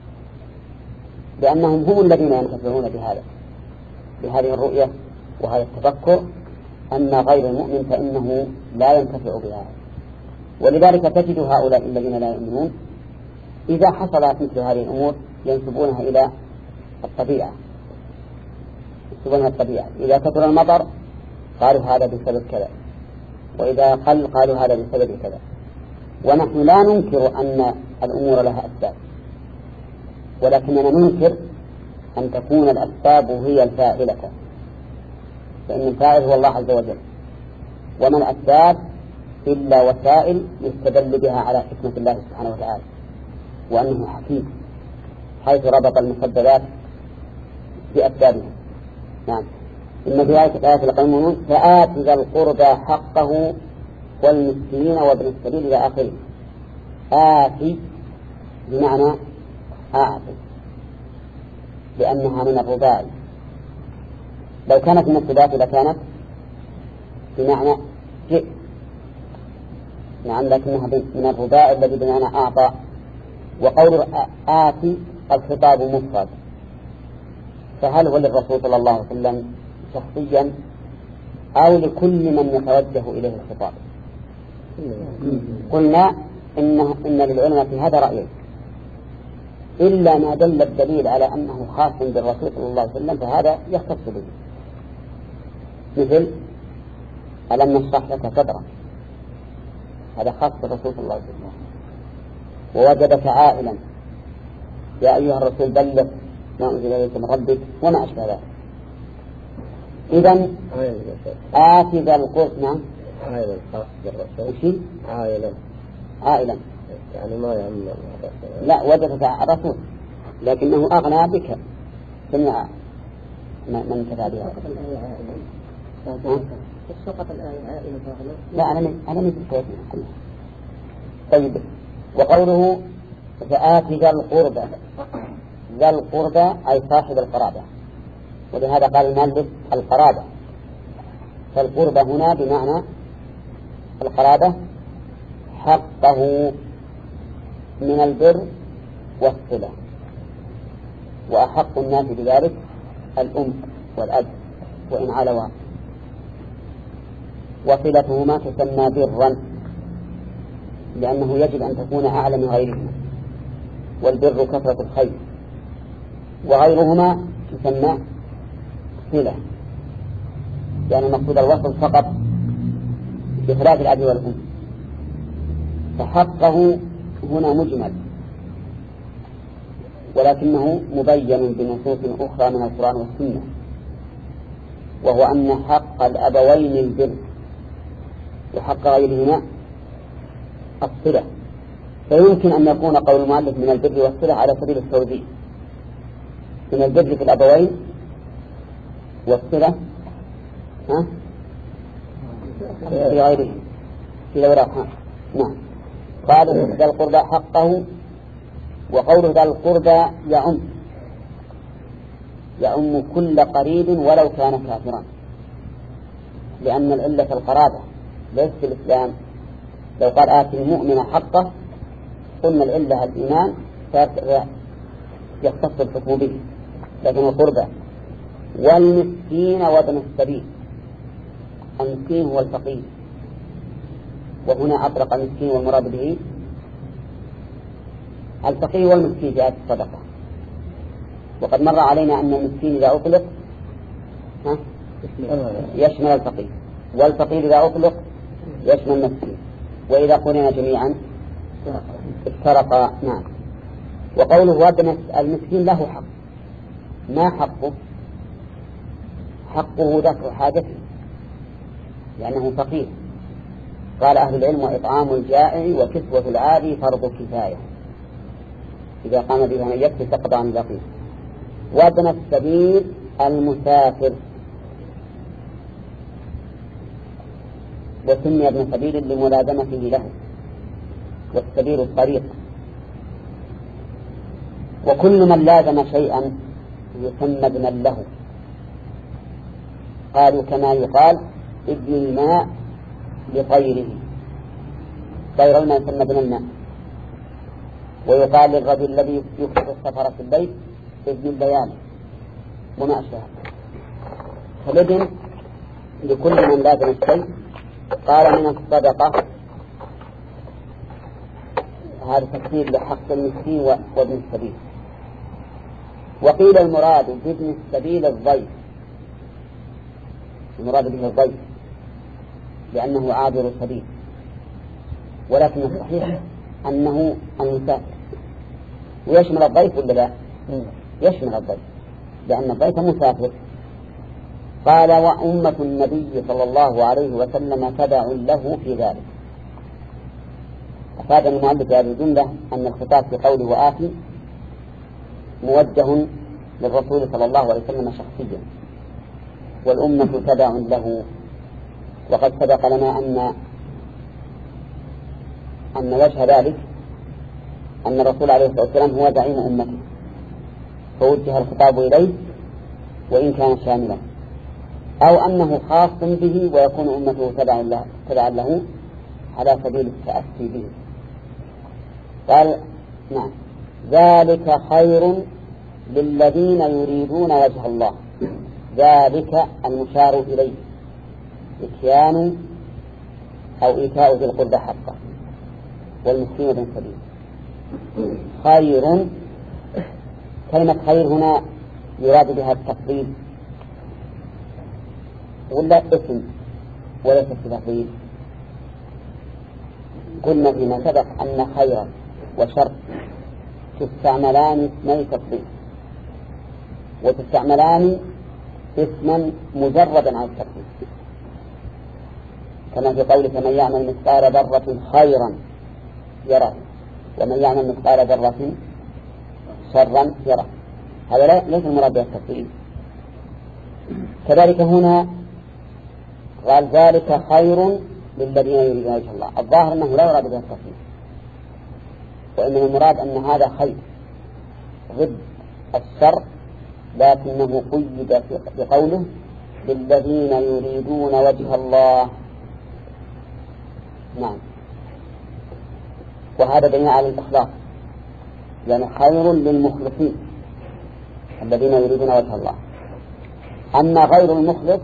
لأنهم هم الذين ينتفعون بهذا بهذه الرؤية وهذا التفكر، أن غير المؤمن فإنه لا ينتفع بها. ولذلك تجد هؤلاء الذين لا يؤمنون إذا حصلت مثل هذه الأمور ينسبونها إلى الطبيعة ينسبونها الطبيعة. إذا كثر المطر قالوا هذا بسبب كذا، وإذا قل قالوا هذا بسبب كذا. ونحن لا ننكر أن الأمور لها أسباب، ولكننا ننكر أن تكون الأسباب هي الفاعلة، فإن الفاعل هو الله عز وجل، وما الأسباب إلا وسائل يستدل بها على حكمة الله سبحانه وتعالى، وأنه حكيم حيث ربط المسببات بأسبابها. نعم. إن في آية الآيات لقوم يؤمنون فآت ذا القربى حقه والمسكين وابن السبيل إلى آخره. آتي بمعنى أعطي، لأنها من الرباعي. لو كانت من الثلاث لكانت بمعنى جئ، نعم، لكنها من الرباعي الذي بمعنى أعطى. وقول آتي الخطاب مفرد، فهل هو للرسول صلى الله عليه وسلم شخصيا أو لكل من يتوجه إليه الخطاب؟ قلنا إنه إن للعلماء في هذا رأيين، إلا ما دل الدليل على أنه خاص بالرسول صلى الله عليه وسلم فهذا يختص به، مثل ألم نشرح لك صدرا، هذا خاص بالرسول صلى الله عليه وسلم. ووجدك عائلا، يا أيها الرسول بلغ ما أنزل إليك من ربك وما أشبه ذلك. إذن آت ذا القرب. نعم عائلا خاص بالرسول. وشي عائلا عائلا يعني ما يعم لا وجدت الرسول لكنه أغنى بك سمع من كتب بها. سقط الآية عائلة فاغلة. لا أنا من أنا من الكتاب. طيب وقوله فآت ذا القربى، ذا القربى أي صاحب القرابة، ولهذا قال المؤلف القرابة، فالقربى هنا بمعنى القرابة حقه من البر والصلة، وأحق الناس بذلك الأم والأب وإن علوا، وصلتهما تسمى برا لأنه يجب أن تكون أعلى من غيرهما، والبر كثرة الخير، وغيرهما تسمى صلة يعني مقصود الوصل فقط بخلاف الأب والأم. فحقه هنا مجمل ولكنه مبين بنصوص أخرى من القرآن والسنة، وهو أن حق الأبوين البر وحق غيرهما الصلة. فيمكن أن يكون قول المؤلف من البر والصلة على سبيل التوزيع، من البر في الأبوين والصلة ها في غيره في الأوراق. نعم قال ذا القربى حقه، وقوله ذا القربى يعم يعم كل قريب ولو كان كافرا، لأن العلة القرابة ليس في الإسلام. لو قال آتي المؤمن حقه قلنا العلة الإيمان يختص الحكم به، لكن القربى والمسكين وابن السبيل. المسكين هو الفقير، وهنا أطلق المسكين والمراد به الفقير والمسكين جاءت الصدقة. وقد مر علينا أن المسكين إذا أطلق يشمل الفقير، والفقير إذا أطلق يشمل المسكين، وإذا قلنا جميعا افترقا. نعم. وقوله وابن المسكين له حق، ما حقه؟ حقه دفع حاجته لأنه فقير. قال أهل العلم وإطعام الجائع وكسوة العاري فرض كفاية، إذا قام بها من يكفي سقط عن البقية. وابن السبيل المسافر، وسمي ابن سبيل لملازمته له، والسبيل الطريق. وكل من لازم شيئا يسمى ابنا له. قالوا كما يقال ابن الماء لطيره، طير الماء يسمى ابن الماء. ويقال للرجل الذي يكثر السفر في البيت ابن الليالي وما أشبه. فالابن لكل من لازم الشيء. قال من الصدقة، هذا تفسير لحق المسكين وابن السبيل. وقيل المراد بابن السبيل الضيف، المراد به الضيف لأنه عابر سبيل، ولكن الصحيح أنه المسافر. ويشمل الضيف ولا لا؟ يشمل الضيف لأن الضيف مسافر. قال وأمة النبي صلى الله عليه وسلم تبع له في ذلك. أفاد المؤلف هذه الجملة أن الخطاب في قوله وآتي موجه للرسول صلى الله عليه وسلم شخصيا، والأمة تبع له. وقد سبق لنا أن أن وجه ذلك أن الرسول عليه الصلاة والسلام هو زعيم أمته، فوجه الخطاب إليه وإن كان شاملا، أو أنه خاص به ويكون أمته تبعا له, تبع له على سبيل التأسي به. قال نعم ذلك خير للذين يريدون وجه الله. ذلك المشار إليه إتيان أو إيتاء ذي القربى حقه والمسكين بن سبيل. خير، كلمة خير هنا يراد بها التفضيل ولا اسم وليس التفضيل؟ قلنا فيما سبق أن خيرا وشر تستعملان اسمي تفضيل، وتستعملان اسما مجردا عن التفضيل، كما في قولك من يعمل مثقال ذرة خيرا يره، ومن يعمل مثقال ذرة شرا يره. هذا ليس المراد به التفضيل. كذلك هنا قال ذلك خير للذين يريدون وجه الله. الظاهر أنه لا يراد به التفضيل، وإنما المراد أن هذا خير ضد الشر، لكنه قيد بقوله للذين يريدون وجه الله. نعم، وهذا دليل على الإخلاص، يعني خير للمخلصين الذين يريدون وجه الله. أما غير المخلص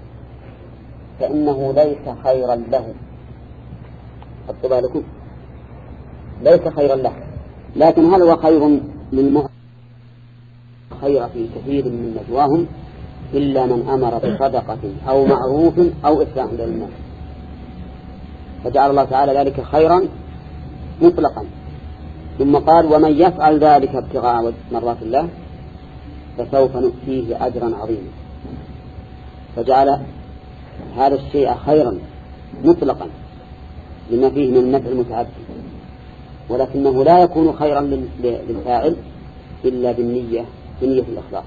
فإنه ليس خيرا له، حطوا بالكم، ليس خيرا له. لكن هل هو خير للمخلص؟ خير في كثير من نجواهم إلا من أمر بصدقة أو معروف أو إصلاح بين الناس، فجعل الله تعالى ذلك خيرا مطلقا. ثم قال ومن يفعل ذلك ابتغاء مرضات الله فسوف نؤتيه أجرا عظيما، فجعل هذا الشيء خيرا مطلقا لما فيه من النفع المتعدي، ولكنه لا يكون خيرا للفاعل إلا بالنية، بنية الإخلاص.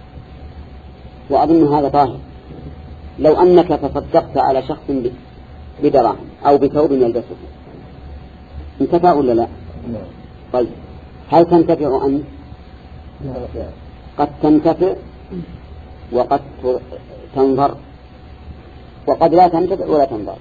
وأظن هذا طاهر. لو أنك تصدقت على شخص بدراهم أو بثوب يلبسه انتفع ولا لا؟ طيب هل تنتفع أنت؟ قد تنتفع وقد تنظر، وقد لا تنتفع ولا تنظر.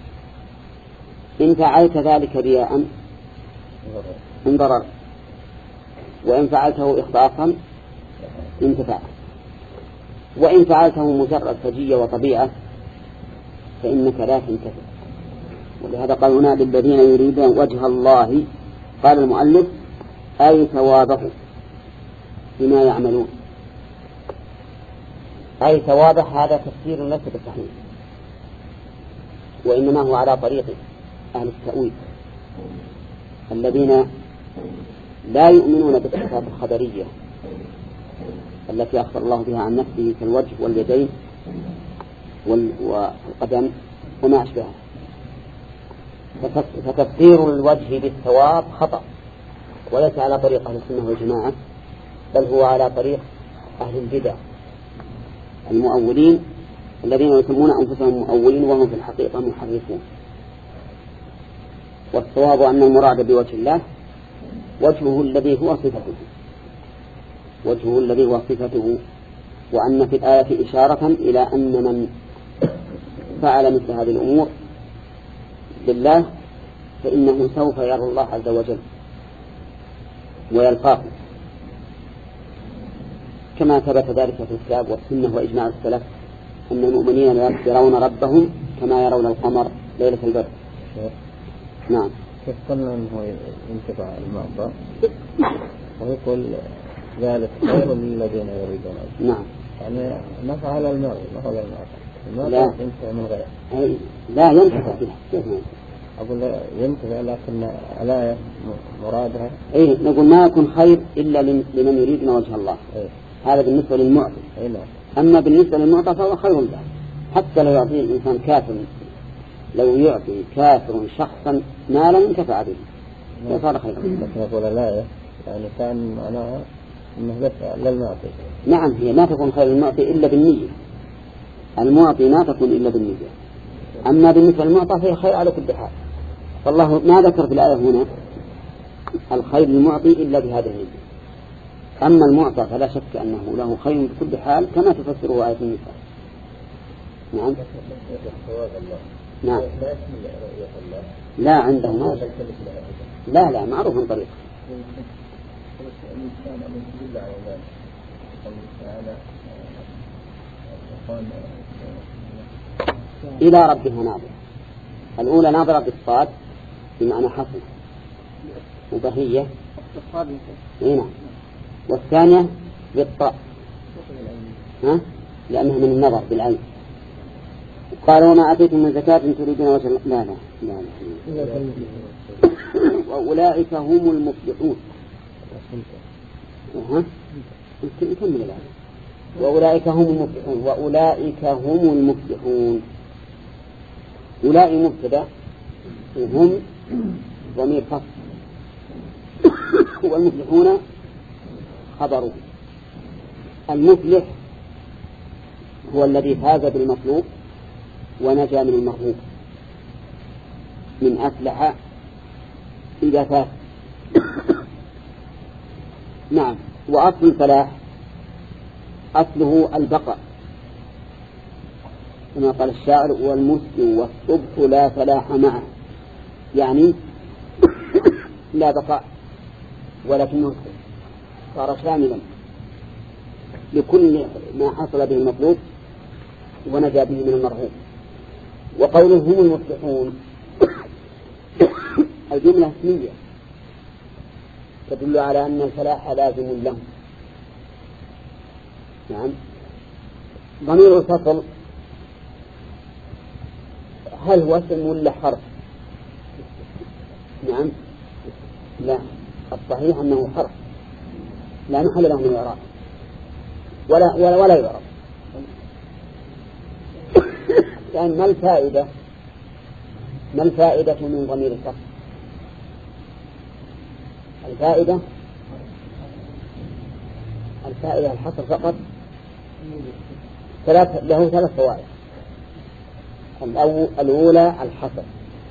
إن فعلت ذلك رياء انضرر، وإن فعلته إخلاصا انتفع، وإن فعلته مجرد فجية وطبيعة فإنك لا تنتفع. ولهذا قال هنا للذين يريدون وجه الله، قال المؤلف أي ثوابه بما يعملون، أي ثوابه. هذا تفسير ليس بالصحيح، وإنما هو على طريق أهل التأويل الذين لا يؤمنون بالصفات الخبرية التي أخبر الله بها عن نفسه كالوجه واليدين والقدم وما أشبهه. فتفسير الوجه بالثواب خطأ، وليس على طريق أهل السنة والجماعة، بل هو على طريق أهل البدع المؤولين الذين يسمون أنفسهم مؤولين وهم في الحقيقة محرفون. والصواب أن المراد بوجه الله وجهه الذي هو صفته، وجهه الذي هو صفته، وأن في الآية إشارة إلى أن من فعل مثل هذه الأمور بالله فإنه سوف يرى الله عز وجل ويلقاه، كما ثبت ذلك في الكتاب والسنة وإجماع السلف أن المؤمنين يرون ربهم كما يرون القمر ليلة البدر. نعم. كيف قلنا أنه ينتفع المعطى ويقول ذلك خير للذين يريدون؟ نعم. يعني نفع على المرء، نفع على المعطى، لا ينتفع من غيره. أي لا ينتفع فيه. كيف ما أقول ينتفع، لكن الآية مرادها أي نقول ما يكون خير إلا لمن يريدون وجه الله. أي. هذا بالنسبة للمعطي. أي نعم. أما بالنسبة للمعطى فهو خير له، حتى لو يعطي الإنسان كافر، لو يعطي كافر شخصا مالا انتفع به صار خيرا. لكن أقول الآية يعني كان معناها أنه بس للمعطي. نعم، هي ما تكون خير للمعطي إلا بالنية، المعطي ما تكون إلا بالنية. أما بالنسبة للمعطى فهي خير على كل حال. فالله ما ذكر في الآية هنا الخير للمعطي إلا بهذا النية. أما المعطى فلا شك أنه له خير بكل حال كما تفسره آية النساء. نعم. نعم. لا عنده ما لا لا معروف من طريق. إلى ربها ناظرة. الأولى ناظرة بالصاد بمعنى حسن وبهية، هنا، والثانية بالطاء ها لأنها من النظر بالعين. قال وما أتيتم من زكاة تريدون وجه الله لا لا لا, لا. وأولئك هم المفلحون. أها نكمل الآن. وأولئك هم المفلحون. وأولئك هم المفلحون. أولئك مبتدأ وهم ضمير فصل والمفلحون خبر. المفلح هو الذي فاز بالمطلوب ونجا من المرهوب، من أفلح إذا فاز. نعم. وأصل الفلاح أصله البقاء، كما قال الشاعر: والمسك والصبح لا فلاح معه، يعني لا بقاء ولكنه صار شاملا لكل ما حصل به المطلوب ونجا به من المرهوب. وقوله هم المفلحون الجملة اسمية تدل على أن الفلاح لازم لهم. نعم. ضمير الفصل هل هو اسم ولا حرف؟ نعم. لا، الصحيح أنه حرف لا محل له من الإعراب ولا ولا ولا يعرب. يعني ما الفائدة ما الفائدة من ضمير الفصل؟ الفائدة الفائدة الحصر فقط. ثلاث له ثلاث فوائد. الأولى الحصر،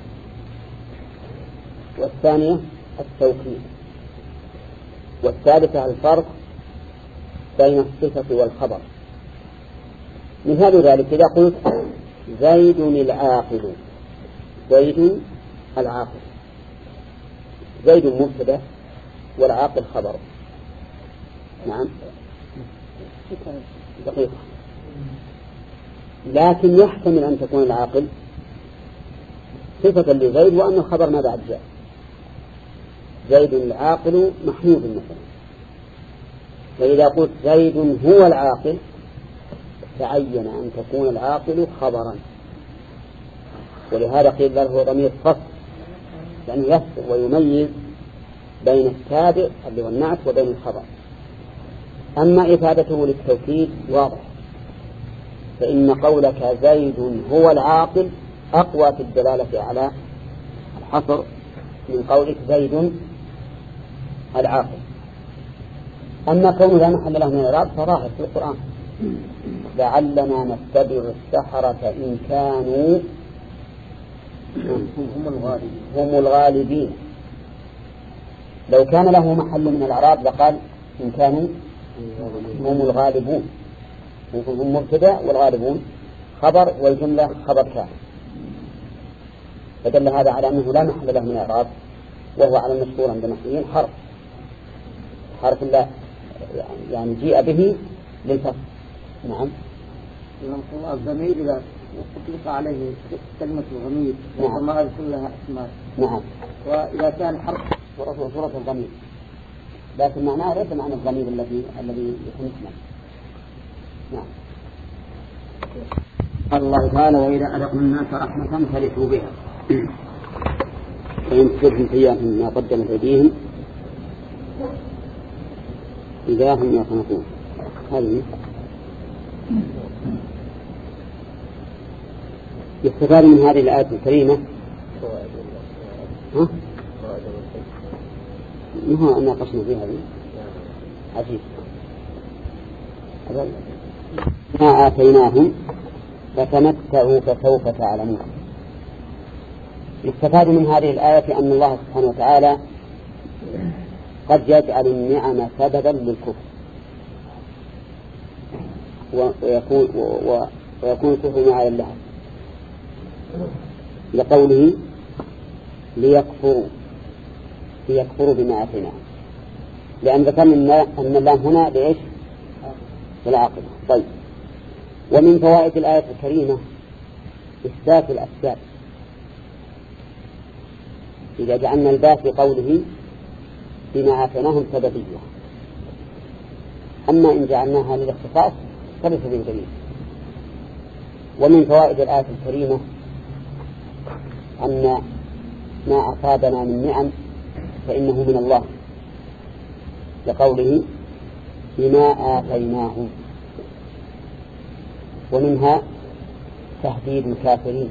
والثانية التوكيد، والثالثة الفرق بين الصفة والخبر. مثال ذلك إذا قلت زيد العاقل، زيد العاقل، زيد مبتدأ والعاقل خبر. نعم دقيقة. لكن يحتمل أن تكون العاقل صفة لزيد وأن الخبر ما بعد جاء. زيد العاقل محمود مثلا، فإذا قلت زيد هو العاقل تعين أن تكون العاقل خبرا، ولهذا قيل له ضمير فصل، لأنه يفصل ويميز بين التابع اللي هو النعت وبين الخبر. أما إفادته للتوكيد واضح، فإن قولك زيد هو العاقل أقوى في الدلالة على الحصر من قولك زيد العاقل. أما كونه لا محل له من الإعراب فظاهر في القرآن: لعلنا نتبع السحرة إن كانوا هم الغالبين. لو كان له محل من الإعراب لقال إن كانوا هم الغالبون، هم مبتدأ والغالبون خبر والجملة خبر كامل، فدل هذا على أنه لا محل له من الإعراب، وهو على المشهور عند النحويين حرف حرف لا يعني جيء به للفصل. نعم. الضمير إذا أطلق عليه كلمة الضمير والضمائر كلها أسماء. نعم. وإذا كان حرف صورة الضمير، لكن معناه ليس معنى الضمير الذي الذي يكون اسما. نعم. قال الله تعالى: وإذا أذقنا الناس رحمة فرحوا بها فإن تصبهم سيئة ما قدمت أيديهم إذا هم يقنطون. هذه يستفاد من هذه الآية الكريمة ها؟ ما ناقشنا فيها هذه عجيب. ما آتيناهم فتمتعوا فسوف تعلمون. يستفاد من هذه الآية أن الله سبحانه وتعالى قد يجعل النعم سببا للكفر، ويكون ويكون الكفر معايا لها، لقوله ليكفروا ليكفروا بما آتيناهم، لأن ذكرنا أن اللام هنا لإيش؟ للعاقبة. طيب، ومن فوائد الآية الكريمة إثبات الأسباب. إذا جعلنا الباء في قوله بما آتيناهم سببية، أما إن جعلناها للاختصاص فليس به دليل. ومن فوائد الآية الكريمة أن ما أصابنا من نعم فإنه من الله، لقوله بما آتيناهم، ومنها تهديد الكافرين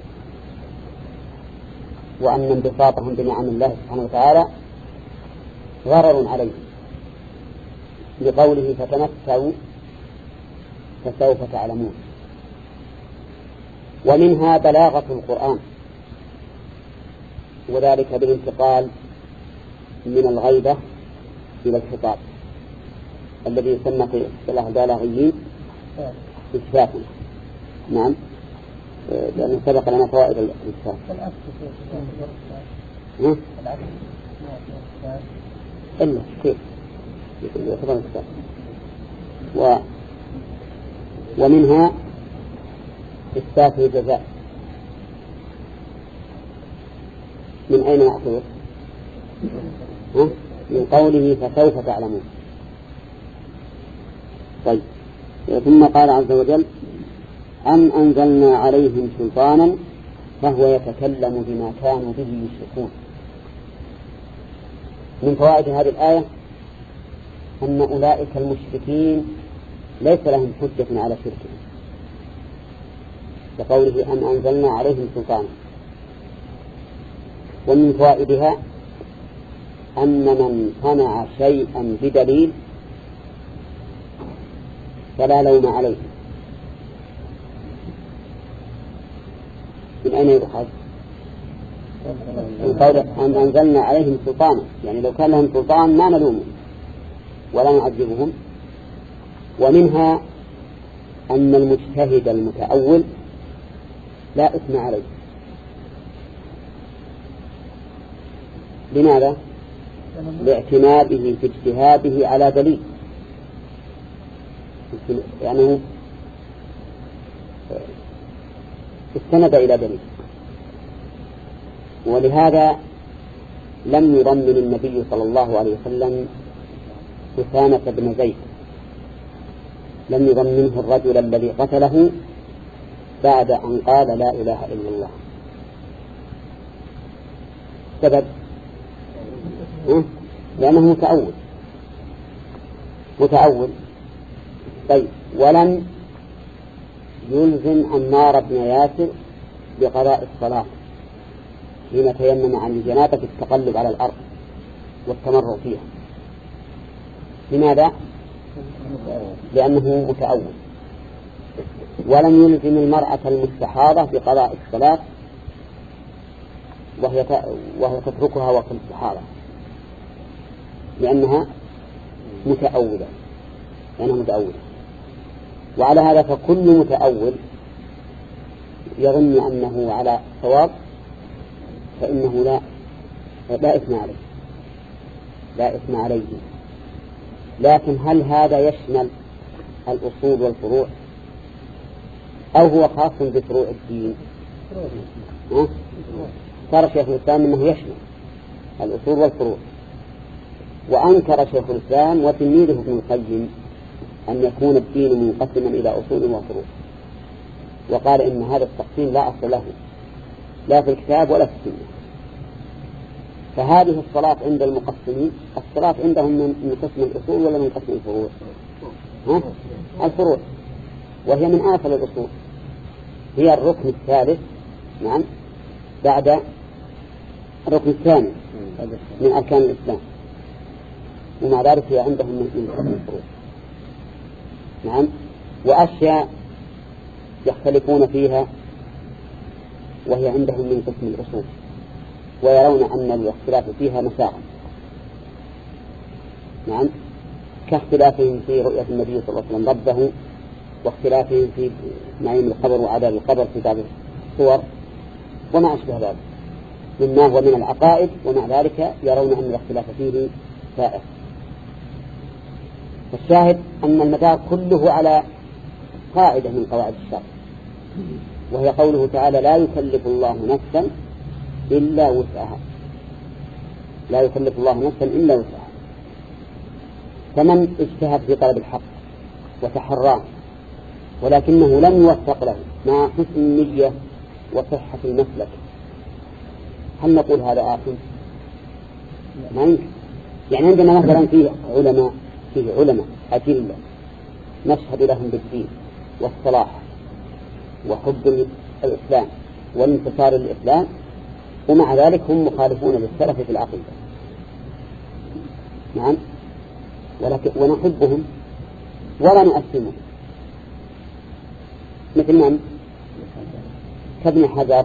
وأن انبساطهم بنعم الله سبحانه وتعالى غرر عليهم، لقوله فتمتعوا فسوف تعلمون. ومنها بلاغة القرآن، وذلك بالانتقال من الغيبة إلى الخطاب الذي يسمى في اصطلاح البلاغيين إكشاف. نعم، لأنه سبق لنا فوائد الإكشاف. إلا كيف يعتبر الكتاب. و ومنها إثبات الجزاء. من أين نأخذه؟ من قوله فسوف تعلمون. طيب، ثم قال عز وجل أم أنزلنا عليهم سلطانا فهو يتكلم بما كانوا به يشركون. من فوائد هذه الآية أن أولئك المشركين ليس لهم حجة على شركهم، لقوله أن أنزلنا عليهم سلطانا. ومن فوائدها أن من صنع شيئا بدليل فلا لوم عليه. من أين يؤخذ؟ من قول أن أنزلنا عليهم سلطانا، يعني لو كان لهم سلطان ما نلومهم ولا نعذبهم. ومنها أن المجتهد المتأول لا إثم عليه. لماذا؟ لاعتماده في اجتهاده على دليل، يعني استند إلى دليل. ولهذا لم يضمن النبي صلى الله عليه وسلم أسامة بن زيد، لم يضمنه الرجل الذي قتله بعد أن قال لا إله إلا الله. سبب لأنه متأول متأول طيب. ولم يلزم عمار بن ياسر بقضاء الصلاة حين تيمم عن الجنابة بالتقلب على الأرض والتمرغ فيها. لماذا؟ لأنه متأول. ولم يلزم المرأة المستحاضة بقضاء الصلاة وهي وهي تتركها وقت الاستحاضة لأنها متأولة لأنها متأولة. وعلى هذا فكل متأول يظن أنه على صواب فإنه لا لا إثم عليه لا إثم عليه. لكن هل هذا يشمل الأصول والفروع أو هو خاص بفروع الدين؟ صار شيخ الإسلام أنه يشمل الأصول والفروع، وأنكر شيخ الإسلام وتلميذه ابن القيم أن يكون الدين منقسما إلى أصول وفروع، وقال إن هذا التقسيم لا أصل له لا في الكتاب ولا في السنة. فهذه الصلاة عند المقسمين الصلاة عندهم من قسم الأصول ولا من قسم الفروع؟ ها؟ الفروع، وهي من آخر الأصول، هي الركن الثالث نعم بعد الركن الثاني من أركان الإسلام، ومع ذلك هي عندهم من قسم الفروع. نعم. وأشياء يختلفون فيها وهي عندهم من قسم الأصول، ويرون أن الاختلاف فيها مشاغل. نعم. كاختلافهم في رؤية النبي صلى الله عليه وسلم ربه، واختلافهم في نعيم القبر وعذاب القبر في بعض الصور وما أشبه ذلك مما هو من العقائد، ومع ذلك يرون أن الاختلاف فيه سائغ. فالشاهد أن المدار كله على قاعدة من قواعد الشرع، وهي قوله تعالى لا يكلف الله نفسا إلا وسعها. لا يكلف الله نفسا إلا وسعها. فمن اجتهد في طلب الحق وتحراه ولكنه لم يوفق له مع حسن النية وصحة المسلك، هل نقول هذا آثم؟ ما يمكن. يعني عندنا مثلا فيه علماء فيه علماء أجلة نشهد لهم بالدين والصلاح وحب الإسلام والانتصار للإسلام، ومع ذلك هم مخالفون للسلف في العقيدة. نعم، ولكن ونحبهم ولا نؤثمهم، مثل من؟ كابن حجر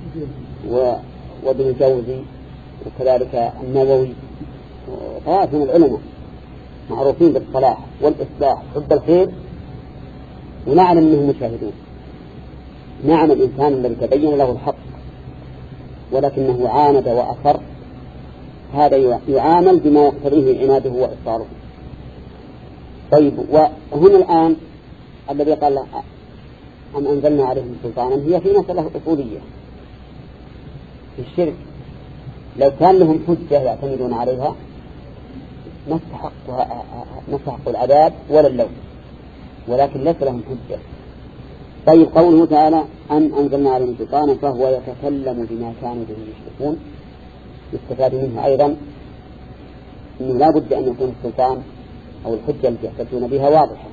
وابن الجوزي وكذلك النووي وطوائف من العلماء معروفين بالصلاح والإصلاح حب الخير، ونعلم أنهم مشاهدون. نعم الإنسان الذي تبين له الحق ولكنه عاند وأصر، هذا يعامل بما يقتضيه عناده وإصراره. طيب، وهنا الآن الذي قال أم أنزلنا عليهم سلطانا هي في مسألة أصولية في الشرك. لو كان لهم حجة يعتمدون عليها ما استحقوا العذاب ولا اللوم، ولكن ليس لهم حجة. طيب، قوله تعالى أن أنزلنا عليهم سلطانا فهو يتكلم بما كانوا به يشركون، يستفاد منه أيضا أنه لا بد أن يكون السلطان أو الحجة التي يحتجون بها واضحة،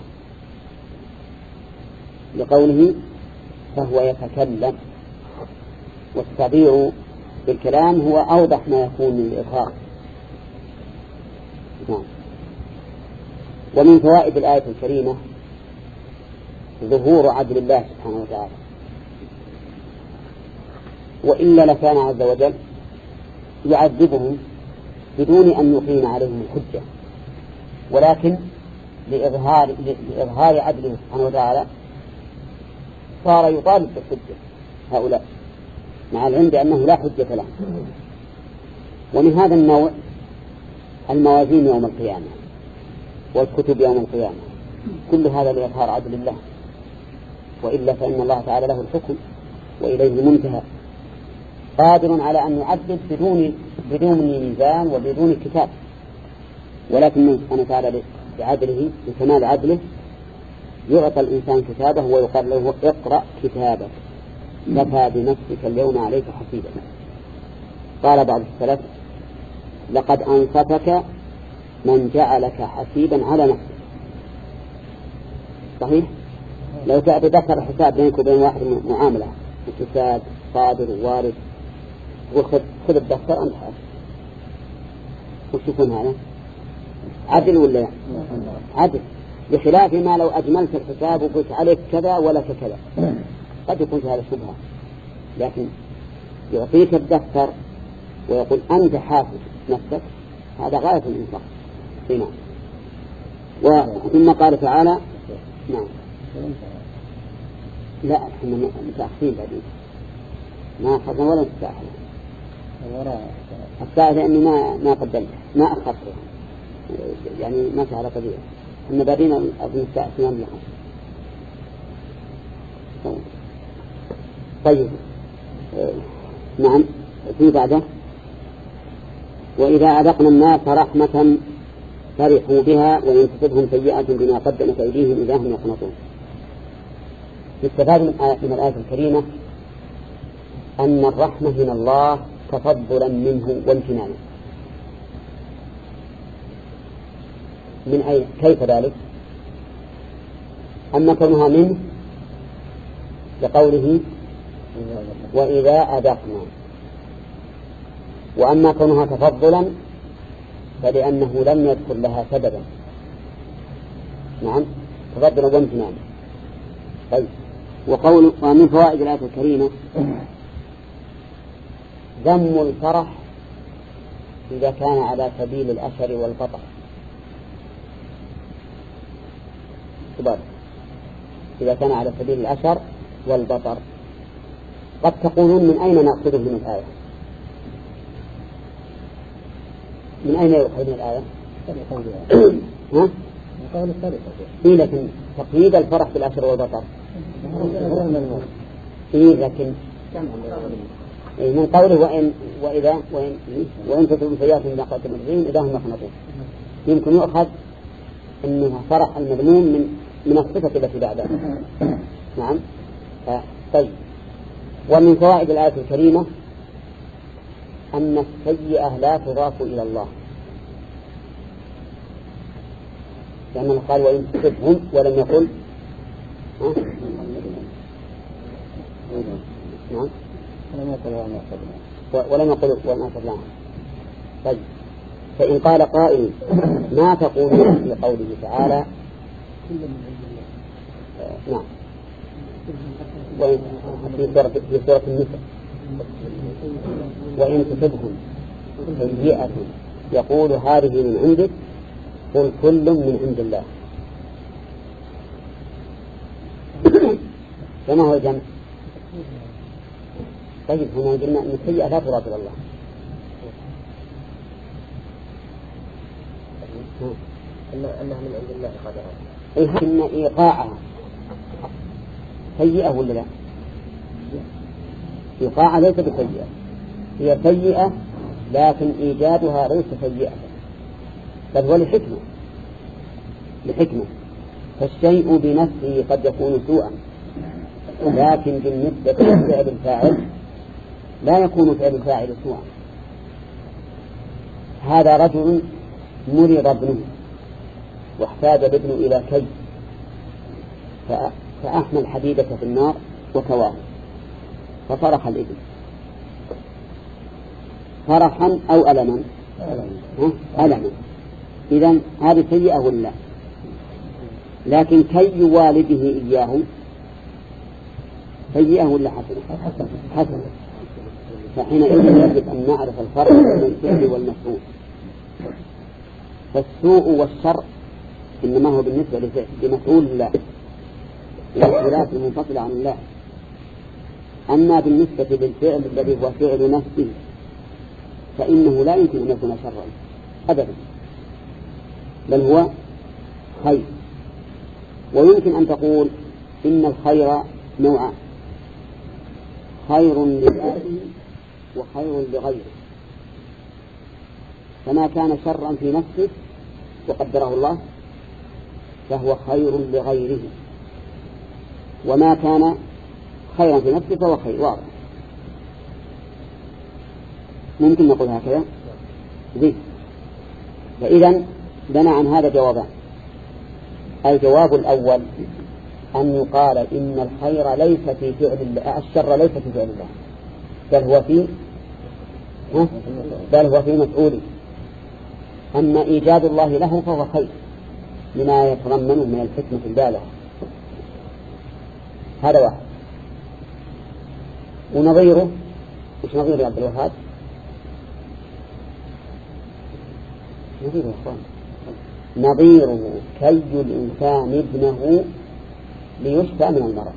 لقوله فهو يتكلم، والتعبير بالكلام هو أوضح ما يكون من الإظهار. نعم. ومن فوائد الآية الكريمة ظهور عدل الله سبحانه وتعالى، وإلا لكان عز وجل يعذبهم بدون أن يقيم عليهم الحجة، ولكن لإظهار, لإظهار عدله سبحانه وتعالى صار يطالب بالحجة هؤلاء، مع العلم بأنه لا حجة له. ومن هذا النوع الموازين يوم القيامة والكتب يوم القيامة، كل هذا لإظهار عدل الله، وإلا فإن الله تعالى له الحكم وإليه المنتهى، قادر على أن يعذب بدون بدون ميزان وبدون كتاب، ولكن سبحانه تعالى بعدله بكمال عدله يعطى الإنسان كتابه ويقال له اقرأ كتابك كفى بنفسك اليوم عليك حسيبا. قال بعض السلف لقد أنصفك من جعلك حسيبا على نفسك. صحيح؟ لو تذكر حساب بينك وبين واحد معاملة اقتصاد صادر ووارد وخذ خذ الدفتر أنت حاسب، وش يكون هذا؟ عدل ولا عدل؟ بخلاف ما لو أجملت الحساب وقلت عليك كذا ولك كذا قد يكون هذا شبهة، لكن يعطيك الدفتر ويقول أنت حاسب نفسك، هذا غاية الإنصاف. نعم. وثم قال تعالى نعم لا احنا متأخرين بعدين ما أخذنا ولا نستأخر الساعة لأني ما ما قدمت ما أخذت يعني ما على قدير إن بعدين أظن الساعة ثمان لحظة. طيب نعم في بعده وإذا أذقنا الناس رحمة فرحوا بها وإن تصبهم سيئة بما قدمت أيديهم إذا هم يقنطون. يستفاد من الآية الكريمة أن الرحمة من الله تفضلا منه وامتنانا. من أي كيف ذلك؟ أما كونها منه لقوله وإذا أذقنا، وأما كونها تفضلا فلأنه لم يذكر لها سببا. نعم تفضلا وامتنانا. طيب وقول ومن فوائد الآية الكريمة ذم الفرح إذا كان على سبيل الأشر والبطر. إذا كان على سبيل الأشر والبطر قد تقولون من أين نأخذه من الآية؟ من أين يؤخذ من الآية؟ ها؟ إيه لكن تقييد الفرح بالأشر والبطر إيه لكن إيه من قوله وإن وإذا وإن وإن تصبوا سيئات بما قدمت أيديهم إذا هم يقنطون، يمكن يؤخذ إنه فرح المذموم من من الصفة التي بعدها. نعم. طيب ومن فوائد الآية الكريمة أن السيئة لا تضاف إلى الله لأنه قال وإن تصبهم ولم يقل ها؟ نعم ولم يقل وأن أصبنا. طيب فإن قال قائل ما تقولون في قوله تعالى نعم في سورة في سورة النساء وإن تصبهم سيئة يقول هذه من عندك قل كل من عند الله. فما هو الجمع؟ طيب هنا قلنا أن السيئة لا تراد إلى الله. أنها من عند الله قدرها إن إيقاعها سيئة ولا لا؟ إيقاعها ليس بسيئة، هي سيئة لكن إيجادها ليس سيئة بل هو لحكمة لحكمة فالشيء بنفسه قد يكون سوءا لكن بالنسبة لفعل الفاعل لا يكون فعل الفاعل سوءا. هذا رجل مرض ابنه واحتاج الابن إلى كي فأحمل حديدة في النار وكواه ففرح الابن فرحا أو ألما ألما. إذن هذه سيئة ولا؟ لكن كي والده إياه سيئة ولا حسنة؟ حسنة. فحينئذ يجب أن نعرف الفرق بين الفعل والمفعول. فالسوء والشر إنما هو بالنسبة لمفعول الله والخلاف المنفصلة عن الله. أما بالنسبة للفعل الذي هو فعل نفسه فإنه لا يمكن أن يكون شرا أبدا بل هو خير. ويمكن أن تقول إن الخير نوعان خير لذاته وخير لغيره. فما كان شرا في نفسه وقدره الله فهو خير لغيره وما كان خيرا في نفسه فهو خير واضح. ممكن نقول هكذا زي. فإذا لنا عن هذا جوابان. الجواب الأول أن يقال إن الخير ليس في فعل الله الشر ليس في فعل الله بل هو في بل هو في مفعوله. أما إيجاد الله له فهو خير لما يتضمن من الحكمة البالغة. هذا واحد. ونظيره مش نظير يا عبد الوهاب نظيره يا أخوان نظيره كي الإنسان ابنه ليشفى من المرض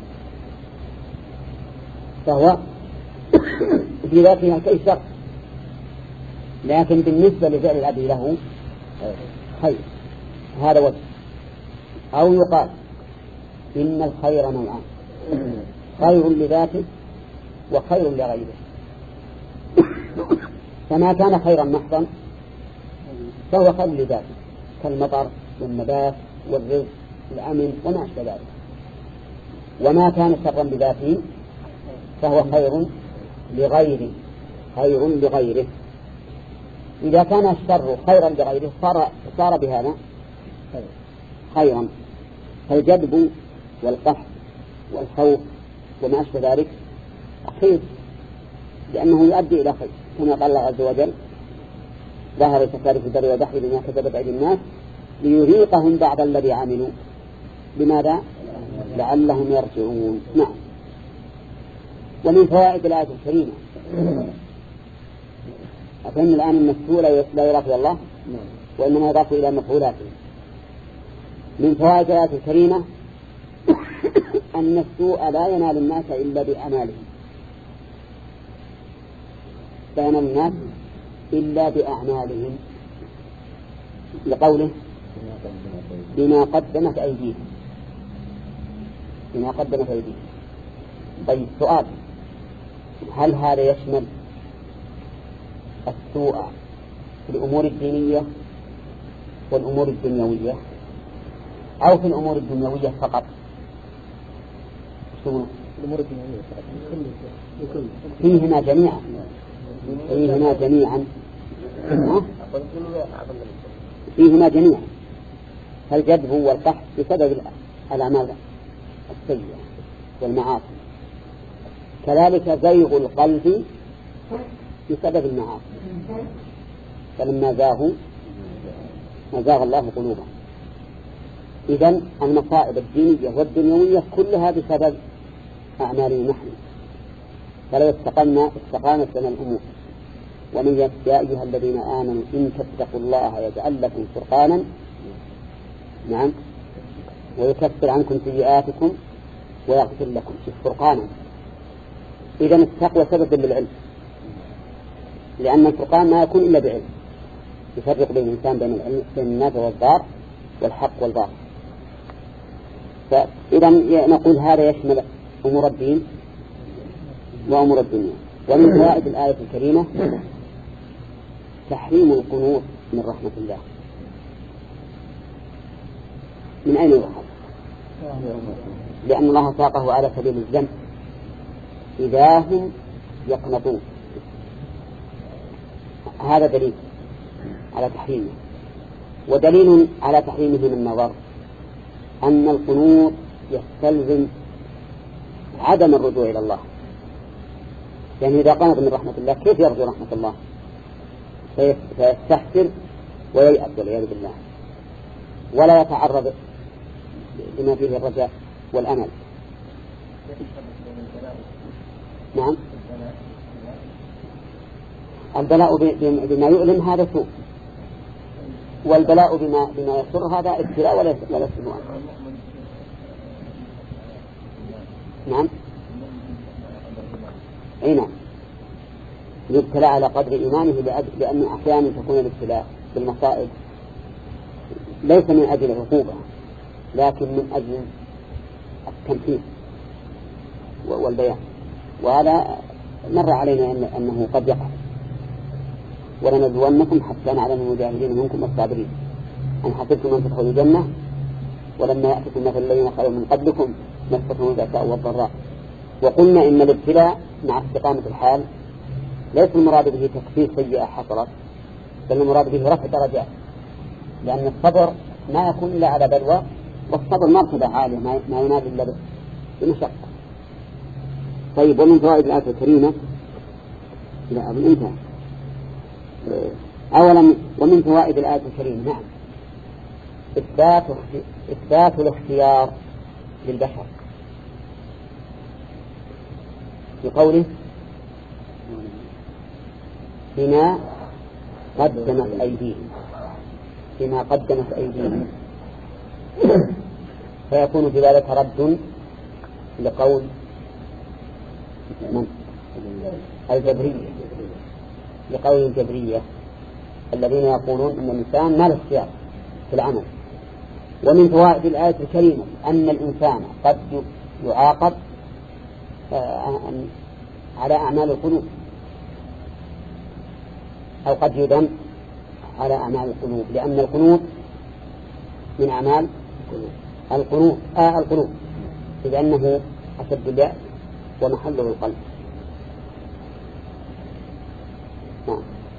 فهو في ذاتها كي شر لكن بالنسبة لفعل الأب له خير. هذا وجه. أو يقال إن الخير نوعان خير لذاته وخير لغيره. فما كان خيرا محضا فهو خير لذاته كالمطر والنبات والرزق والأمن وما أشبه ذلك. وما كان شرا بذاته فهو خير لغيره خير لغيره. إذا كان الشر خيرا لغيره صار, صار بهذا خيرا. فالجذب والقحط والخوف وما أشبه ذلك خير لأنه يؤدي إلى خير كما قال الله عز وجل ظهر الفساد في البر والبحر بما كسبت أيدي الناس ليذيقهم بعض الذي عملوا لماذا؟ لعلهم يرجعون. نعم. ومن فوائد الآية الكريمة أفهم الآن أن السوء لا يضاف إلى الله وإنما يضاف إلى مفعولاته. من فوائد الآية الكريمة أن السوء لا ينال الناس إلا بأعمالهم لا ينال الناس إلا بأعمالهم لقوله بما قدمت أيديهم بما قدمت أيديهم. طيب سؤال هل هذا يشمل السوء في الأمور الدينية والأمور الدنيوية أو في الأمور الدنيوية فقط؟ الأمور الدنيوية فقط فيهما جميعا فيهما جميعا فيهما جميعا فالجدب والقحط بسبب الأعمال السيئة والمعاصي، كذلك زيغ القلب بسبب المعاصي، فلما زاغوا أزاغ الله قلوبهم. إذن المصائب الدينية والدنيوية كلها بسبب أعمالنا نحن، فلو استقمنا استقامت لنا الأمور. ومن يا أيها الذين آمنوا إن تتقوا الله يجعل لكم فرقانا، نعم، ويكفر عنكم سيئاتكم ويغفر لكم فرقانا. إذن التقوى سبب للعلم، لأن الفرقان ما يكون إلا بعلم يفرق بين الإنسان بين العلم بين الناس والضار والحق والباطل. فإذا نقول هذا يشمل أمور الدين وأمور الدنيا. ومن فوائد الآية الكريمة تحريم القنوط من رحمة الله. من أين يؤخذ؟ لأن الله ساقه على سبيل الذم إذا هم يقنطون، هذا دليل على تحريمه. ودليل على تحريمه من النظر أن القنوط يستلزم عدم الرجوع إلى الله، يعني إذا قنط من رحمة الله كيف يرجو رحمة الله؟ فيستحسر وييأس والعياذ بالله، ولا يتعرض لما فيه الرجاء والأمل. نعم، البلاء بما يؤلم هذا سوء، والبلاء بما بما يسر هذا ابتلاء ولا ولا سوء. نعم، أي نعم، يبتلى على قدر إيمانه، لأن أحيانا تكون الابتلاء بالمصائب ليس من أجل العقوبة لكن من أجل التمثيل والبيان، وهذا مر علينا أنه قد يقع. ولنبلونكم حتى نعلم المجاهدين منكم والصابرين أن حسبتم أن تدخلوا الجنة ولما يأتكم مثل الذين خلوا من قبلكم مستهم البأساء والضراء. وقلنا إن الابتلاء مع استقامة الحال ليس المراد به تكفير سيئة حصلت، بل المراد به رفع درجات، لأن الصبر ما يكون إلا على بلوى، والصبر مرتبة عالية ما ينال إلا بمشقة. طيب، ومن فوائد الآية الكريمة لا أظن انتهى. أولا، ومن فوائد الآية الكريمة نعم إثبات إثبات الاختيار للبشر بقوله بما قدمت أيديهم، بما قدمت أيديهم، فيكون في ذلك رد لقول من الجبرية، لقول الجبرية الذين يقولون أن الإنسان ما له اختيار في العمل. ومن فوائد الآية الكريمة أن الإنسان قد يعاقب على أعمال القلوب، أو قد يذم على أعمال القلوب، لأن القنوط من أعمال القلوب آه القلوب إذ أنه أشد اليأس ومحله القلب. نعم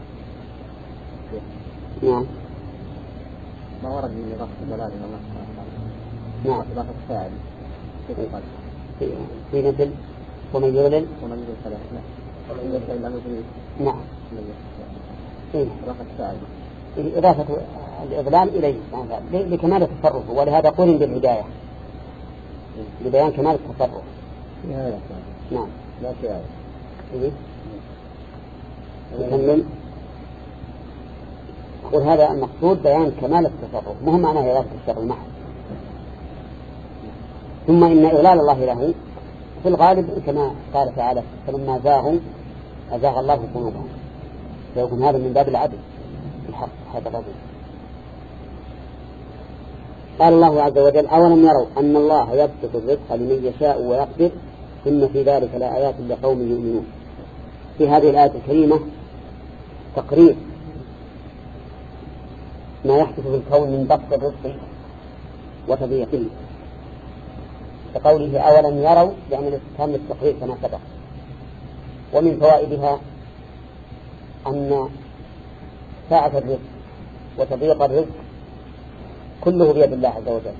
نعم ما ورد من رفض الضلال إلى الله نعم إضافة الفاعل في في مثل ومن يضلل ومن يضلل فلا ومن يضلل إلا مضلل. نعم إضافة الفاعل إضافة الإضلال إليه لكمال التصرف، ولهذا قرن بالهداية لبيان كمال التصرف. نعم لا شيء إيه يكمل. أقول هذا المقصود بيان كمال التصرف، مهم معناه إضافة الشر المحض. ثم إن إضلال الله له في الغالب كما قال تعالى فلما زاغوا أزاغ الله قلوبهم، فيكون هذا من باب العدل الحق هذا الرجل. قال الله عز وجل أولم يروا أن الله يبسط الرزق لمن يشاء ويقدر إن في ذلك لآيات لقوم يؤمنون. في هذه الآية الكريمة تقرير ما يحدث في الكون من ضبط الرزق وتضييقه، كقوله أولم يروا يعني الاستفهام للتقرير كما سبق. ومن فوائدها أن ساعة الرزق وتضييق الرزق كله بيد الله عز وجل.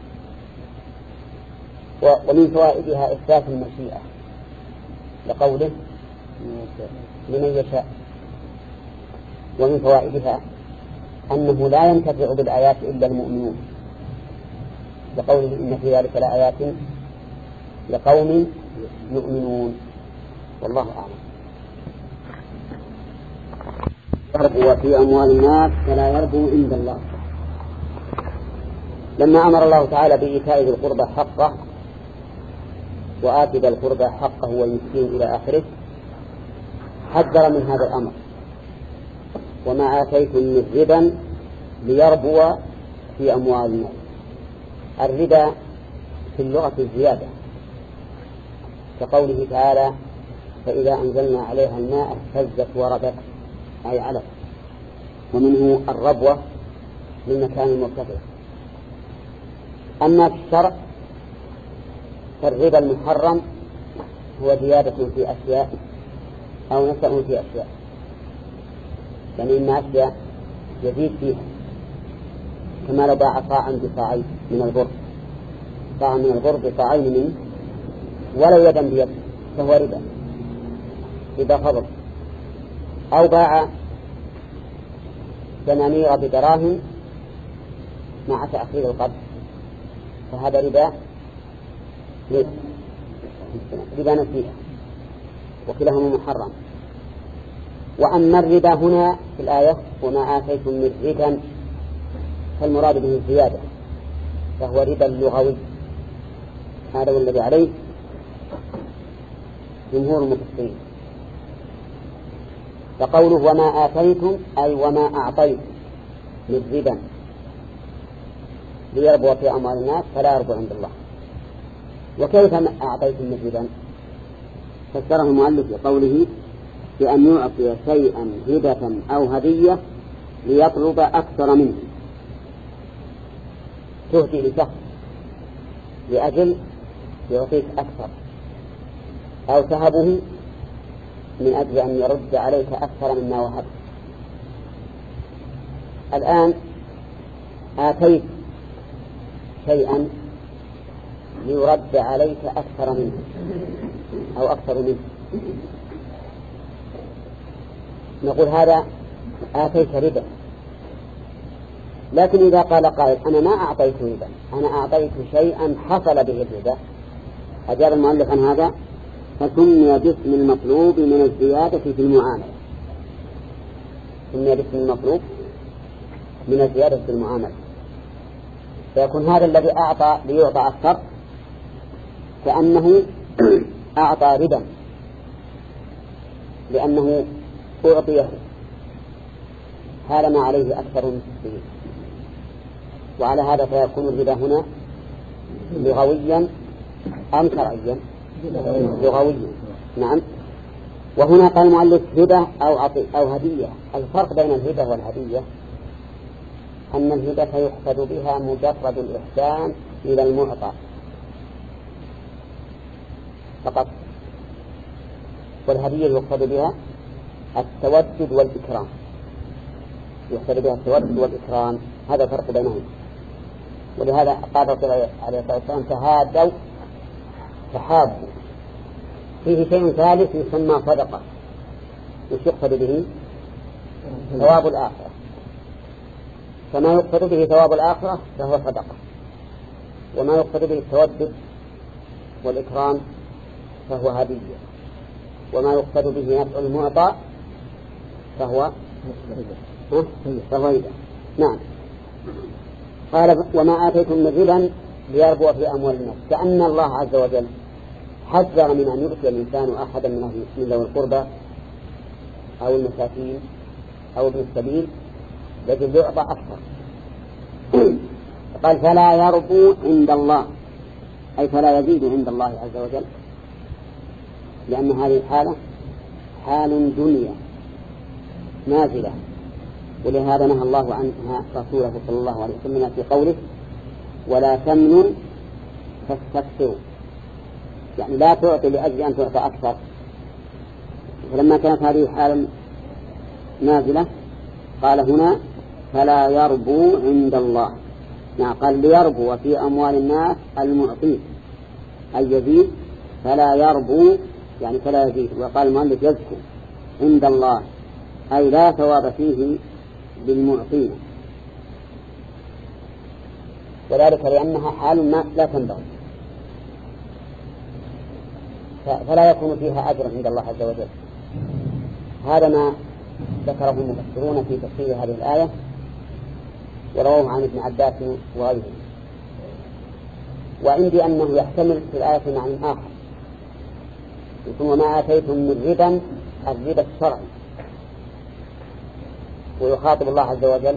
ومن فوائدها إثبات المشيئة لقوله لمن يشاء. ومن فوائدها أنه لا ينتفع بالآيات إلا المؤمنون لقوله إن في ذلك لآيات لقوم يؤمنون. والله أعلم. يربو في أموال الناس فلا يربو عند الله. لما أمر الله تعالى بإيتاء ذي القربى حقه وآتي ذي القربى حقه والمسكين إلى آخره حذر من هذا الأمر. وما آتيتم من ربا ليربو في أموال الناس. الربا في اللغة الزيادة كقوله تعالى فإذا أنزلنا عليها الماء اهتزت وربت أي علت. ومنه الربوة من مكان مرتفع. أما في الشرع فالربا المحرم هو زيادة في أشياء أو نسأ في أشياء، يعني إن أشياء يزيد فيها كما لو باع صاعا بصاعين من البر صاعا من البر بصاعين منه ولو يدا بيد فهو ربا ربا فضل. أو باع دنانير بدراهم مع تأخير القبض فهذا ربا ربا نسيئة وكلاهما محرم. وأما الربا هنا في الآية وما آتيتم من ربا فالمراد به الزيادة فهو ربا لغوي. هذا هو الذي عليه جمهور المفسرين. فقوله وما آتيتم أي وما أعطيتم من ربا ليربو في أموال الناس فلا يربو عند الله. وكيف أعطيتم من ربا؟ فسره المؤلف بقوله بأن يعطي شيئا هبة أو هدية ليطلب أكثر منه. تهدي لشخص لأجل يعطيك أكثر أو تهبه من أجل أن يرد عليك أكثر مما وهب. الآن آتيت شيئا ليرد عليك أكثر منه أو أكثر منه، نقول هذا آتيت ربا. لكن إذا قال قائل أنا ما أعطيت ربا، أنا أعطيت شيئا حصل به الربا، أجاب المؤلف عن هذا فسمي باسم المطلوب من الزيادة في المعاملة. سمي باسم المطلوب من الزيادة في المعاملة، فيكون هذا الذي أعطى ليعطى أكثر كأنه أعطى ربا لأنه أعطيه هذا ما عليه أكثر من السبيل. وعلى هذا فيكون الربا هنا لغويا أم شرعيا؟ لغويا. نعم. وهنا قال المؤلف هبة أو عطي أو هدية. الفرق بين الهبة والهدية أن الهبة يقصد بها مجرد الإحسان إلى المعطى فقط، والهدية يقصد بها التودد والإكرام، يقصد بها التودد والإكرام. هذا الفرق بينهم. ولهذا قال عليه الصلاة والسلام تهادوا تحابوا. فيه شيء ثالث يسمى صدقة، وش يقصد به؟ ثواب الآخرة. فما يقصد به ثواب الآخرة فهو صدقة، وما يقصد به التودد والإكرام فهو هدية، وما يقصد به نفع المعطى فهو فهو هدية. نعم. قال وما آتيتم من ربا ليربو في أموال الناس، كأن الله عز وجل حذر من أن يؤتي الإنسان أحدا من ذوي القربى أو المساكين أو ابن السبيل لكن يعطى أكثر. قال فلا يربو عند الله أي فلا يزيد عند الله عز وجل، لأن هذه الحالة حال دنيا نازلة، ولهذا نهى الله عنها رسوله صلى الله عليه وسلم في قوله ولا تمنن تستكثر، يعني لا تعطي لأجل أن تعطى أكثر. فلما كانت هذه حالة نازلة قال هنا فلا يربو عند الله يعني قال ليربو في أموال الناس المعطين أي يزيد فلا يربو يعني فلا يزيد. وقال المؤلف يذكر عند الله أي لا ثواب فيه للمعطين، وذلك لأنها حال ما لا تنبغي فلا يكون فيها أجر عند الله عز وجل. هذا ما ذكره المفسرون في تفسير هذه الآية ورواه عن ابن عباس وغيره. وعندي أنه يحتمل في الآية معنى آخر، يكون وما آتيتم من ربا الربا الشرعي، ويخاطب الله عز وجل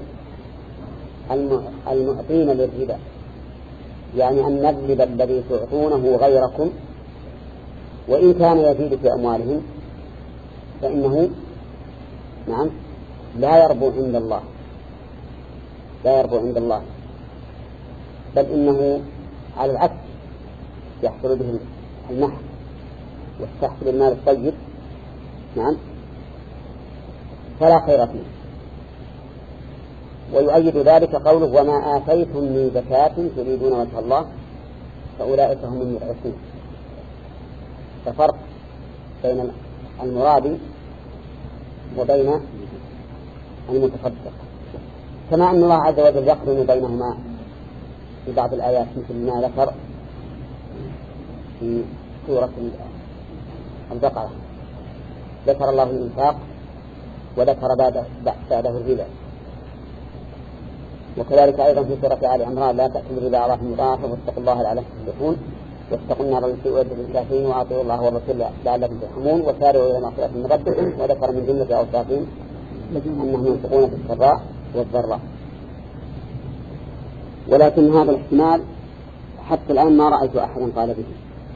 المعطين للربا، يعني أن الربا الذي تعطونه غيركم وإن كان يزيد في أموالهم فإنه نعم لا يربو عند الله لا يربو عند الله بل إنه على العكس يحصل به المحن واستحصل المال الطيب نعم فلا خير فيه. ويؤيد ذلك قوله وما آتيتم من زكاة تريدون وجه الله فأولئك هم المضعفون. ففرق بين المراد وبين المتصدق، كما أن الله عز وجل يقرن بينهما في بعض الآيات مثل ما ذكر في سورة البقرة، ذكر الله الإنفاق وذكر بعده الربا. وكذلك أيضا في سورة آل عمران لا تأكلوا الربا أضعافا مضاعفة واتقوا الله لعلكم تفلحون واتقوا النار التي أعدت للكافرين وأطيعوا الله والرسول لعلكم ترحمون وسارعوا إلى مغفرة من ربكم. وذكر من جملة أوصافهم أنهم ينفقون في السراء والضراء. ولكن هذا الاحتمال حتى الآن ما رأيت أحدا قال به،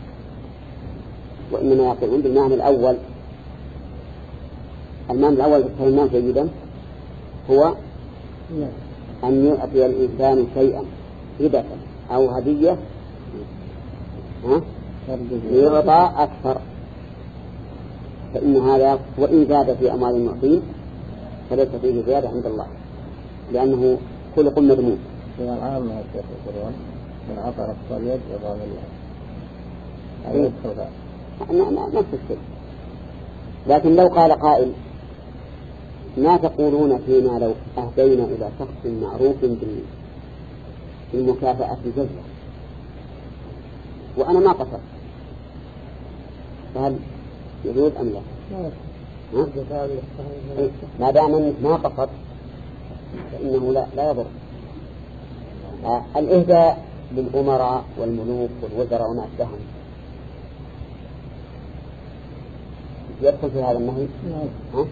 وإنما يقولون بالمعنى الأول. المعنى الأول فهمناه جيدا هو أن يعطي الإنسان شيئا هبة أو هدية ليعطى أكثر، فإن هذا وإن زاد في أموال المعطين فليس فيه زيادة عند الله لأنه خلق مذموم. في العام يا شيخ يقولون من عطى نفس اليد يضام الله نفس الشيء. لكن لو قال قائل ما تقولون فيما لو أهدينا إلى شخص معروف بالمكافأة الجزء وأنا ما قصرت فهل يجوز أم لا؟ ما دام أنك ما قصرت فإنه لا, لا يضر. آه الإهداء للأمراء والملوك والوزراء وما أشبههم يدخل في هذا النهي؟ ها؟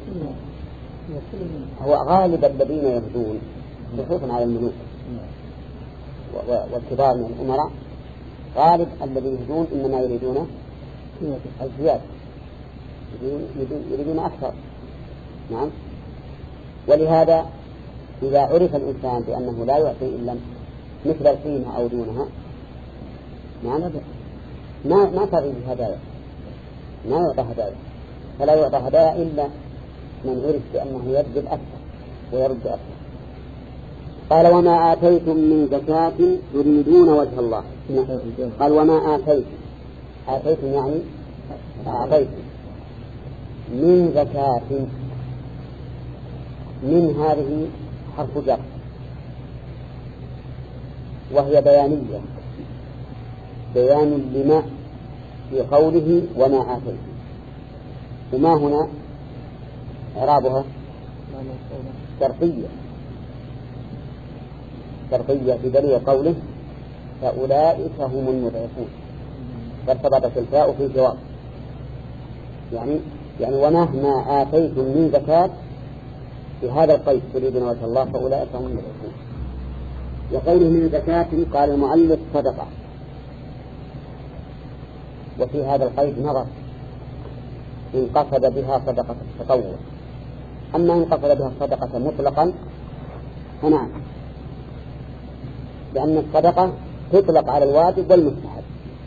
هو غالب الذين يهدون خصوصا على الملوك والكبار من الأمراء غالب الذين يهدون إنما يريدون الزيادة، يريدون أكثر. نعم. ولهذا إذا عرف الإنسان بأنه لا يعطي إلا مثل القيمة أو دونها نعم ما ما تغيب هدايا، ما يعطى هدايا، فلا يعطى هدايا إلا من عرف بأنه يبذل أكثر ويرد أكثر. قال وما آتيتم من زكاة تريدون وجه الله. قال وما آتيتم آتيتم يعني أعطيتم من زكاة، من هذه حرف جر وهي بيانية بيان لما في قوله وما آتيتم. وما هنا إعرابها شرطية شرطية في دليل قوله فأولئك هم المضعفون، فارتبطت الفاء في الجواب يعني يعني ومهما آتيتم من زكاة في هذا القيد تريدون وجه الله فأولئك هم المضعفون. وقوله من زكاة قال المؤلف صدقة، وفي هذا القيد نظر إن قصد بها صدقة التطوع، أما إن قصد بها الصدقة مطلقا فنعم، لأن الصدقة تطلق على الواجب والمستحب،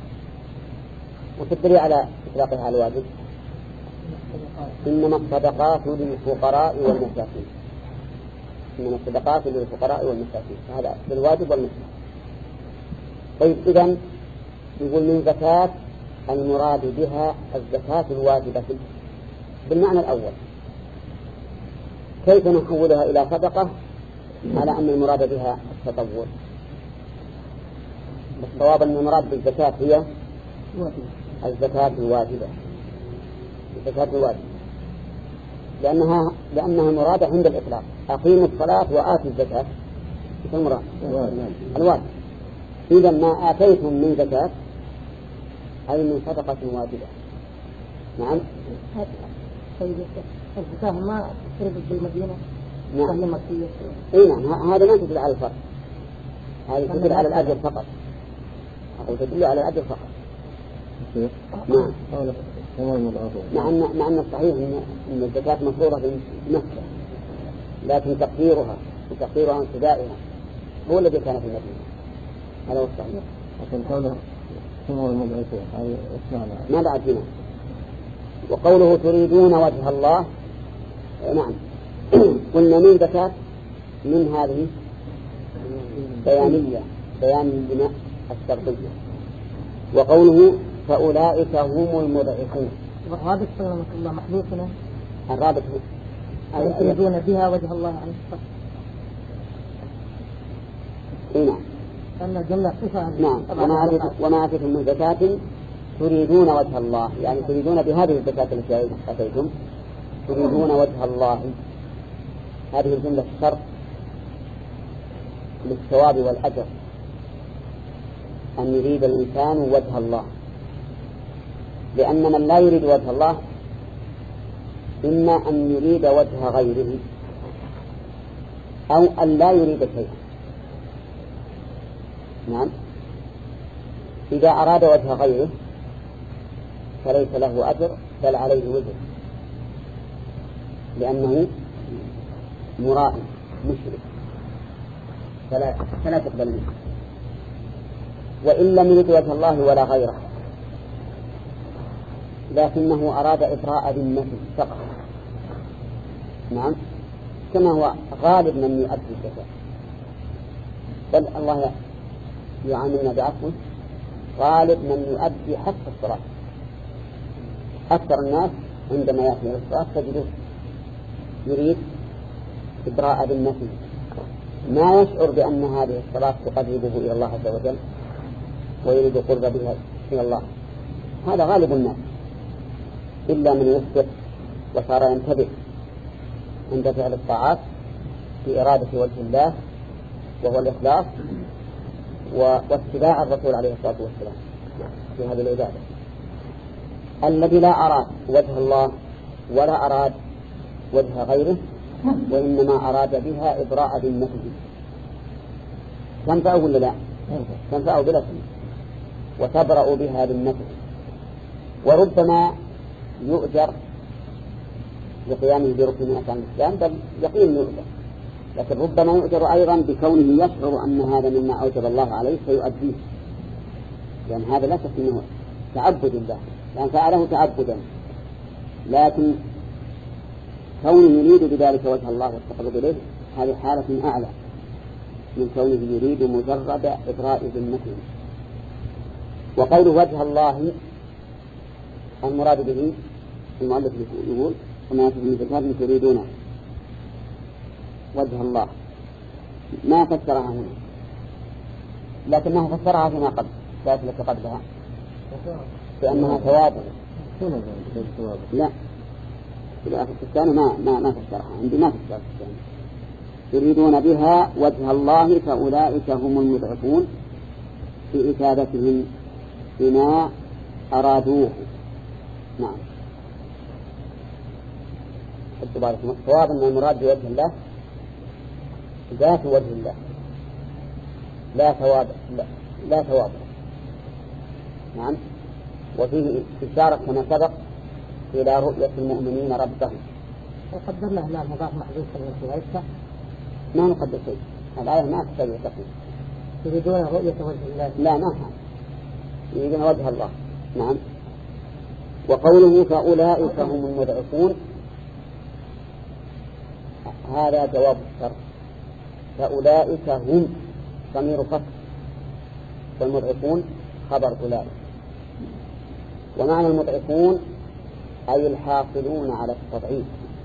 وتدري على إطلاقها على الواجب إنما الصدقات للفقراء والمساكين، من الصدقات للفقراء والمساكين، فهذا بالواجب والمستحب. طيب إذن يقول من زكاة المراد بها الزكاة الواجبة بالمعنى الأول، كيف نحولها إلى صدقة على أن المراد بها التطوع؟ الصواب أن المراد بالزكاة هي الزكاة الواجبة، الزكاة الواجبة، لأنها لأنها مراد عند الإطلاق، أقيموا الصلاة وآتوا الزكاة، في المراد الواجب. إذا ما آتيتم من زكاة أي من صدقة واجبة. نعم. الزكاة ما تفرض بالمدينة. نعم. إيه نعم، هذا ما تدل على الفرق، هذه تدل على الأجر فقط، أقول تدل على الأجر فقط. نعم. مع أن مع أن الصحيح أن الزكاة مفروضة في مكة، لكن تقديرها وتقديرها وابتدائها هو الذي كان في المدينة، هذا هو الصحيح. لكن قوله ثم المبعوثون هذه اسمعنا ما بعد هنا. وقوله تريدون وجه الله، نعم قلنا من زكاة من هذه بيانية، بيان البناء الشرطية. وقوله فأولئك هم المضعفون، الرابط سلامة الله محذوفنا، الرابط تريدون بها وجه الله عن الصف. نعم. أن جملة صفة. نعم. وما آتيتم من زكاة تريدون وجه الله، يعني تريدون بهذه الزكاة التي آتيتم تريدون وجه الله، هذه الجملة الشرط للثواب والأجر، أن يريد الإنسان وجه الله، لأن من لا يريد وجه الله إما أن يريد وجه غيره أو أن لا يريد شيئا. نعم. إذا أراد وجه غيره فليس له أجر بل عليه وزر، لأنه مرائي مشرك فلا, فلا تقبل منه. وإن لم يرد وجه الله ولا غيره لكنه أراد إبراء ذمته فقط، نعم، كما هو غالب من يؤدي الزكاة، بل الله يعاملنا بعفوه، غالب من يؤدي حتى الصلاة. أكثر الناس عندما يأتي إلى الصلاة تجده يريد إبراء ذمته، ما يشعر بأن هذه الصلاة تقربه إلى الله عز وجل ويريد قرب بها إلى الله. هذا غالب الناس، إلا من يصدق وصار ينتبه عند فعل الطاعات في إرادة وجه الله وهو الإخلاص واتباع الرسول عليه الصلاة والسلام في هذه العبادة. الذي لا أراد وجه الله ولا أراد وجه غيره وإنما أراد بها إبراء ذمته تنفعه ولا لا؟ تنفعه بلا سنة وتبرأ بها ذمته، وربما يؤجر لقيامه بركن من أركان الإسلام، بل يقين يؤجر، لكن ربما يؤجر أيضا بكونه يشعر أن هذا مما أوجب الله عليه فيؤديه، لأن هذا لا شك أنه تعبد الله، لأن فعله تعبدا، لكن كونه يريد بذلك وجه الله والتقرب إليه هذه حالة أعلى من كونه يريد مجرد إبراء ذمته. وقول وجه الله المراد به المؤلف يقول وما في زكاة تريدون وجه الله، ما فسرها هنا لكنه فسرها فيما قبل ذات لك قبلها بأنها ثواب. لا في الآخر الثاني ما ما ما فسرها عندي، ما فسرها الثاني. يريدون بها وجه الله فأولئك هم المضعفون في إفادتهم بما أرادوه. نعم. الصواب أن المراد بوجه الله ذات وجه الله لا ثواب، لا, لا ثواب. نعم. وفيه إشارة كما سبق إلى رؤية المؤمنين ربهم. وقدر له لا مضاف محذوف في العيسى، ما نقدر شيء، الآية ما تحتاج تقدير. يريدون رؤية وجه الله، لا ما هذا، يريدون وجه الله. نعم. وقوله فأولئك هم المضعفون هذا جواب الشرط فأولئك هم ضمير فصل، والمضعفون خبر أولئك. ومعنى المضعفون أي الحاصلون على التضعيف،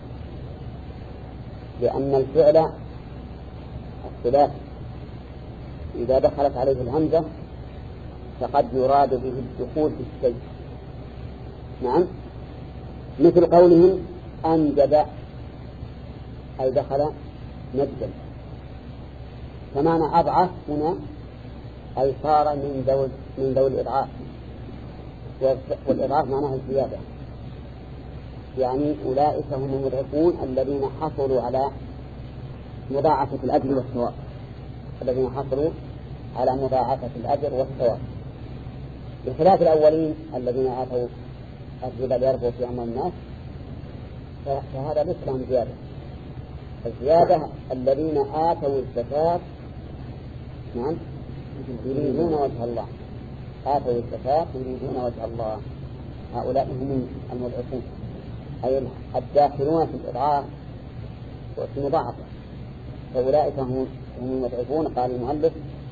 لأن الفعل الثلاث إذا دخلت عليه الهمزة فقد يراد به الدخول في الشيء. نعم، مثل قولهم أنجب أي دخل نجدا. فمعنى أضعف هنا أي صار من ذوي من ذوي الإضعاف، والإضعاف معناه الزيادة، يعني أولئك هم المضعفون الذين حصلوا على مضاعفة الأجر والثواب، الذين حصلوا على مضاعفة الأجر والثواب، بخلاف الأولين الذين آتوا الربا ليربوا في أموال الناس، فهذا ليس لهم زيادة. الزيادة الذين آتوا الزكاة نعم يريدون وجه الله، آتوا الزكاة يريدون وجه الله، هؤلاء هم المضعفون أي الداخلون في الإضعاف وفي المضاعفة، فأولئك هم المضعفون. قال المؤلف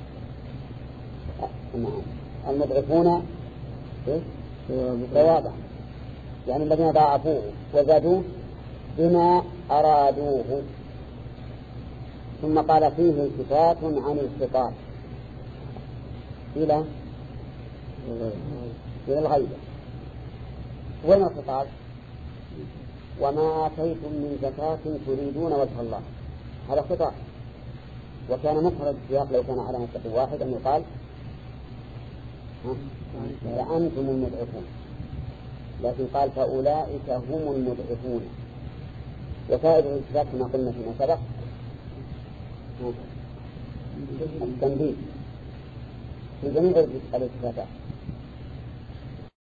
المضعفون ثوابا، يعني الذين ضاعفوه وزادوه بما أرادوه. ثم قال فيه التفات عن الخطاب إلى إلى الغيبة. وين الخطاب؟ وما آتيتم من زكاة تريدون وجه الله، هذا خطاب. وكان مخرج السياق لو كان على مستقيم واحد أن يقال لأنتم المضعفون، لكن قال فأولئك هم المضعفون. وفائدة الالتفات كما قلنا فيما سبق التنبيه في جميع الالتفاتات،